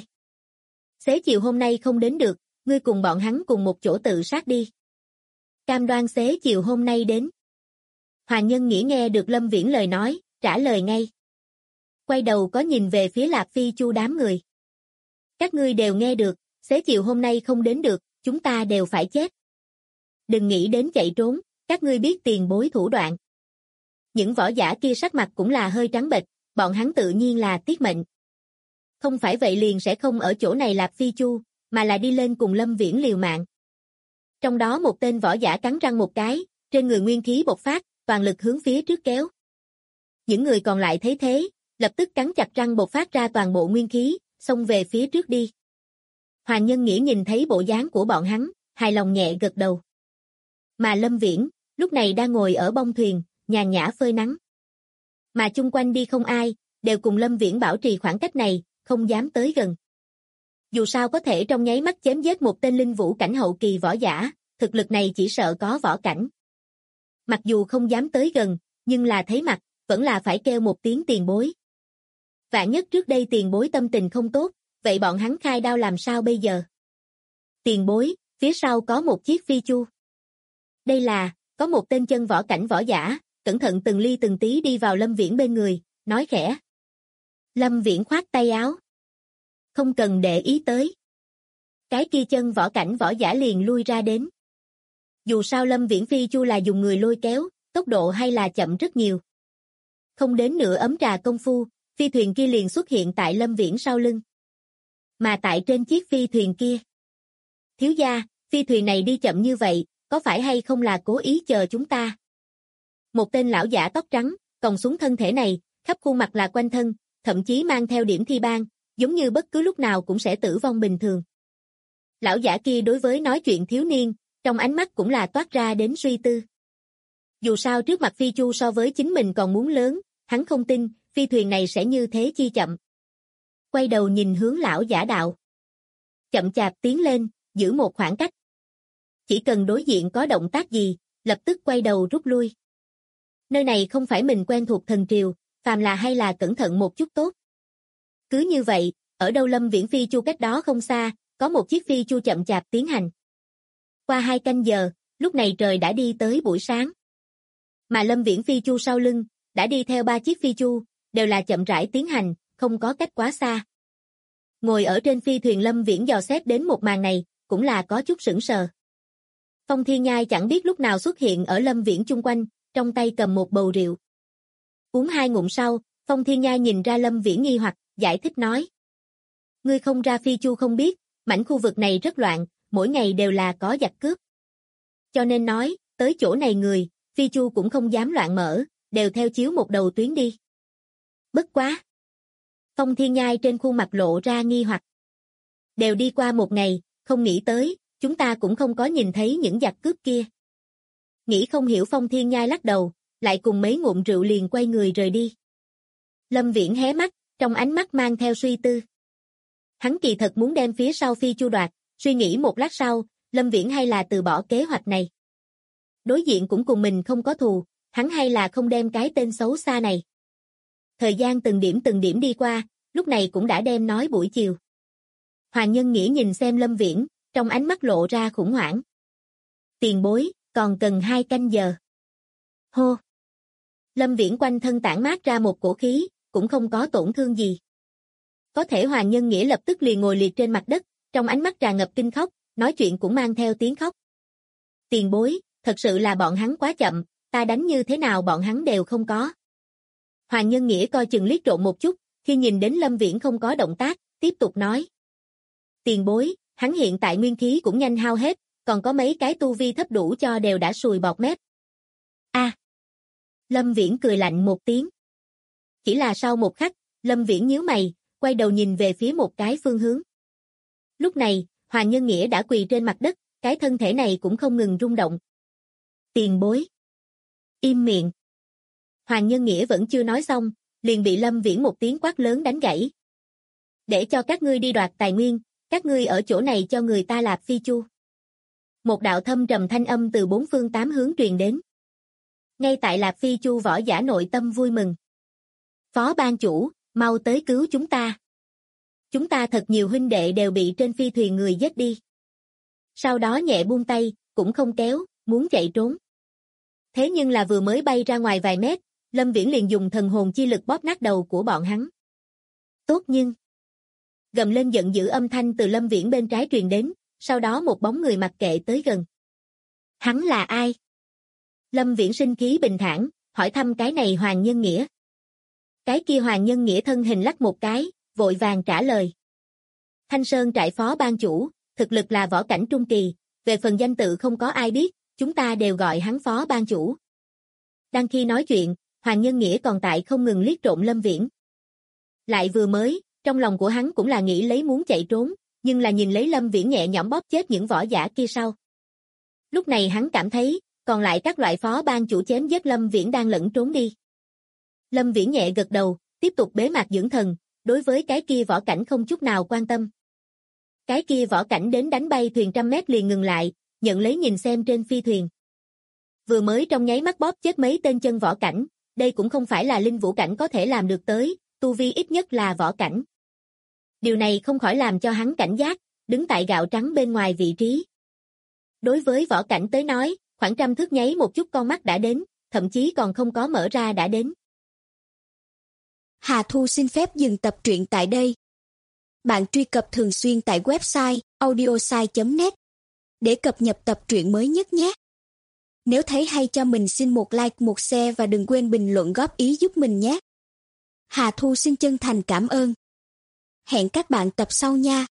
B: Xế chiều hôm nay không đến được, ngươi cùng bọn hắn cùng một chỗ tự sát đi. Cam đoan xế chiều hôm nay đến. Hoàng Nhân Nghĩa nghe được Lâm Viễn lời nói, trả lời ngay. Quay đầu có nhìn về phía Lạc Phi Chu đám người. Các ngươi đều nghe được, xế chiều hôm nay không đến được, chúng ta đều phải chết. Đừng nghĩ đến chạy trốn, các ngươi biết tiền bối thủ đoạn. Những võ giả kia sắc mặt cũng là hơi trắng bệch, bọn hắn tự nhiên là tiết mệnh. Không phải vậy liền sẽ không ở chỗ này Lạc Phi Chu, mà là đi lên cùng Lâm Viễn liều mạng. Trong đó một tên võ giả cắn răng một cái, trên người nguyên khí bộc phát, toàn lực hướng phía trước kéo. Những người còn lại thấy thế, lập tức cắn chặt răng bộc phát ra toàn bộ nguyên khí, xông về phía trước đi. Hoàng Nhân Nghĩa nhìn thấy bộ dáng của bọn hắn, hài lòng nhẹ gật đầu. Mà Lâm Viễn, lúc này đang ngồi ở bông thuyền, nhàn nhã phơi nắng. Mà chung quanh đi không ai, đều cùng Lâm Viễn bảo trì khoảng cách này, không dám tới gần. Dù sao có thể trong nháy mắt chém giết một tên linh vũ cảnh hậu kỳ võ giả, thực lực này chỉ sợ có võ cảnh. Mặc dù không dám tới gần, nhưng là thấy mặt, vẫn là phải kêu một tiếng tiền bối. Vạn nhất trước đây tiền bối tâm tình không tốt, vậy bọn hắn khai đao làm sao bây giờ? Tiền bối, phía sau có một chiếc phi chu. Đây là, có một tên chân võ cảnh võ giả, cẩn thận từng ly từng tí đi vào Lâm Viễn bên người, nói khẽ. Lâm Viễn khoát tay áo. Không cần để ý tới. Cái kia chân võ cảnh võ giả liền lui ra đến. Dù sao Lâm Viễn phi chu là dùng người lôi kéo, tốc độ hay là chậm rất nhiều. Không đến nửa ấm trà công phu, phi thuyền kia liền xuất hiện tại Lâm Viễn sau lưng. Mà tại trên chiếc phi thuyền kia. Thiếu gia, phi thuyền này đi chậm như vậy, có phải hay không là cố ý chờ chúng ta? Một tên lão giả tóc trắng, còng xuống thân thể này, khắp khuôn mặt là quanh thân, thậm chí mang theo điểm thi ban, giống như bất cứ lúc nào cũng sẽ tử vong bình thường. Lão giả kia đối với nói chuyện thiếu niên, trong ánh mắt cũng là toát ra đến suy tư. Dù sao trước mặt phi chu so với chính mình còn muốn lớn, hắn không tin, phi thuyền này sẽ như thế chi chậm. Quay đầu nhìn hướng lão giả đạo. Chậm chạp tiến lên, giữ một khoảng cách. Chỉ cần đối diện có động tác gì, lập tức quay đầu rút lui. Nơi này không phải mình quen thuộc thần triều, phàm là hay là cẩn thận một chút tốt. Cứ như vậy, ở đâu Lâm Viễn phi chu cách đó không xa, có một chiếc phi chu chậm chạp tiến hành. Qua 2 canh giờ, lúc này trời đã đi tới buổi sáng. Mà Lâm Viễn phi chu sau lưng, đã đi theo 3 chiếc phi chu, đều là chậm rãi tiến hành, không có cách quá xa. Ngồi ở trên phi thuyền Lâm Viễn dò xét đến một màn này, cũng là có chút sững sờ. Phong Thiên Nhai chẳng biết lúc nào xuất hiện ở Lâm Viễn chung quanh, trong tay cầm một bầu rượu. Uống 2 ngụm sau, Phong Thiên Nhai nhìn ra Lâm Viễn nghi hoặc, giải thích nói. Ngươi không ra phi chu không biết, mảnh khu vực này rất loạn, mỗi ngày đều là có giặc cướp. Cho nên nói, tới chỗ này người, phi chu cũng không dám loạn mở, đều theo chiếu một đầu tuyến đi. Bất quá. Phong Thiên Nhai trên khuôn mặt lộ ra nghi hoặc. Đều đi qua 1 ngày, không nghĩ tới, chúng ta cũng không có nhìn thấy những giặc cướp kia. Nghĩ không hiểu Phong Thiên Nhai lắc đầu, lại cùng mấy ngụm rượu liền quay người rời đi. Lâm Viễn hé mắt, trong ánh mắt mang theo suy tư. Hắn kỳ thật muốn đem phía sau phi chu đoạt, suy nghĩ một lát sau, Lâm Viễn hay là từ bỏ kế hoạch này. Đối diện cũng cùng mình không có thù, hắn hay là không đem cái tên xấu xa này. Thời gian từng điểm đi qua, lúc này cũng đã đem nói buổi chiều. Hoàng Nhân Nghĩa nhìn xem Lâm Viễn, trong ánh mắt lộ ra khủng hoảng. Tiền bối, còn cần 2 canh giờ. Hô! Lâm Viễn quanh thân tản mát ra một cổ khí, cũng không có tổn thương gì. Có thể Hoàng Nhân Nghĩa lập tức liền ngồi liệt trên mặt đất, trong ánh mắt tràn ngập kinh khóc, nói chuyện cũng mang theo tiếng khóc. Tiền bối, thật sự là bọn hắn quá chậm, ta đánh như thế nào bọn hắn đều không có. Hoàng Nhân Nghĩa coi chừng liếc trộm một chút, khi nhìn đến Lâm Viễn không có động tác, tiếp tục nói. Tiền bối, hắn hiện tại nguyên khí cũng nhanh hao hết, còn có mấy cái tu vi thấp đủ cho đều đã sùi bọt mép. A. Lâm Viễn cười lạnh một tiếng. Chỉ là sau một khắc, Lâm Viễn nhíu mày, quay đầu nhìn về phía một cái phương hướng. Lúc này, Hoàng Nhân Nghĩa đã quỳ trên mặt đất, cái thân thể này cũng không ngừng rung động. Tiền bối. Im miệng. Hoàng Nhân Nghĩa vẫn chưa nói xong, liền bị Lâm Viễn một tiếng quát lớn đánh gãy. Để cho các ngươi đi đoạt tài nguyên, các ngươi ở chỗ này cho người ta lạp phi chu. Một đạo thâm trầm thanh âm từ 4 phương 8 hướng truyền đến. Ngay tại lạp phi chu võ giả nội tâm vui mừng. Phó ban chủ, mau tới cứu chúng ta. Chúng ta thật nhiều huynh đệ đều bị trên phi thuyền người giết đi. Sau đó nhẹ buông tay, cũng không kéo, muốn chạy trốn. Thế nhưng là vừa mới bay ra ngoài vài mét, Lâm Viễn liền dùng thần hồn chi lực bóp nát đầu của bọn hắn. Tốt nhưng... Gầm lên giận dữ âm thanh từ Lâm Viễn bên trái truyền đến, sau đó một bóng người mặc kệ tới gần. Hắn là ai? Lâm Viễn sinh khí bình thản, hỏi thăm cái này Hoàng Nhân Nghĩa. Cái kia Hoàng Nhân Nghĩa thân hình lắc một cái, vội vàng trả lời. Thanh Sơn trại phó ban chủ, thực lực là võ cảnh trung kỳ, về phần danh tự không có ai biết, chúng ta đều gọi hắn phó ban chủ. Đang khi nói chuyện, Hoàng Nhân Nghĩa còn tại không ngừng liếc trộm Lâm Viễn. Lại vừa mới, trong lòng của hắn cũng là nghĩ lấy muốn chạy trốn, nhưng là nhìn lấy Lâm Viễn nhẹ nhõm bóp chết những võ giả kia sau. Lúc này hắn cảm thấy, còn lại các loại phó ban chủ chém giết Lâm Viễn đang lẫn trốn đi. Lâm Viễn nhẹ gật đầu, tiếp tục bế mạc dưỡng thần, đối với cái kia võ cảnh không chút nào quan tâm. Cái kia võ cảnh đến đánh bay thuyền 100 mét liền ngừng lại, nhận lấy nhìn xem trên phi thuyền. Vừa mới trong nháy mắt bóp chết mấy tên chân võ cảnh, đây cũng không phải là linh vũ cảnh có thể làm được tới, tu vi ít nhất là võ cảnh. Điều này không khỏi làm cho hắn cảnh giác, đứng tại gạo trắng bên ngoài vị trí. Đối với võ cảnh tới nói, khoảng 100 thước nháy một chút con mắt đã đến, thậm chí còn không có mở ra đã đến.
C: Hà Thu xin phép dừng tập truyện tại đây. Bạn truy cập thường xuyên tại website audiosai.net để cập nhật tập truyện mới nhất nhé. Nếu thấy hay cho mình xin một like, một share và đừng quên bình luận góp ý giúp mình nhé. Hà Thu xin chân thành cảm ơn. Hẹn các bạn tập sau nha.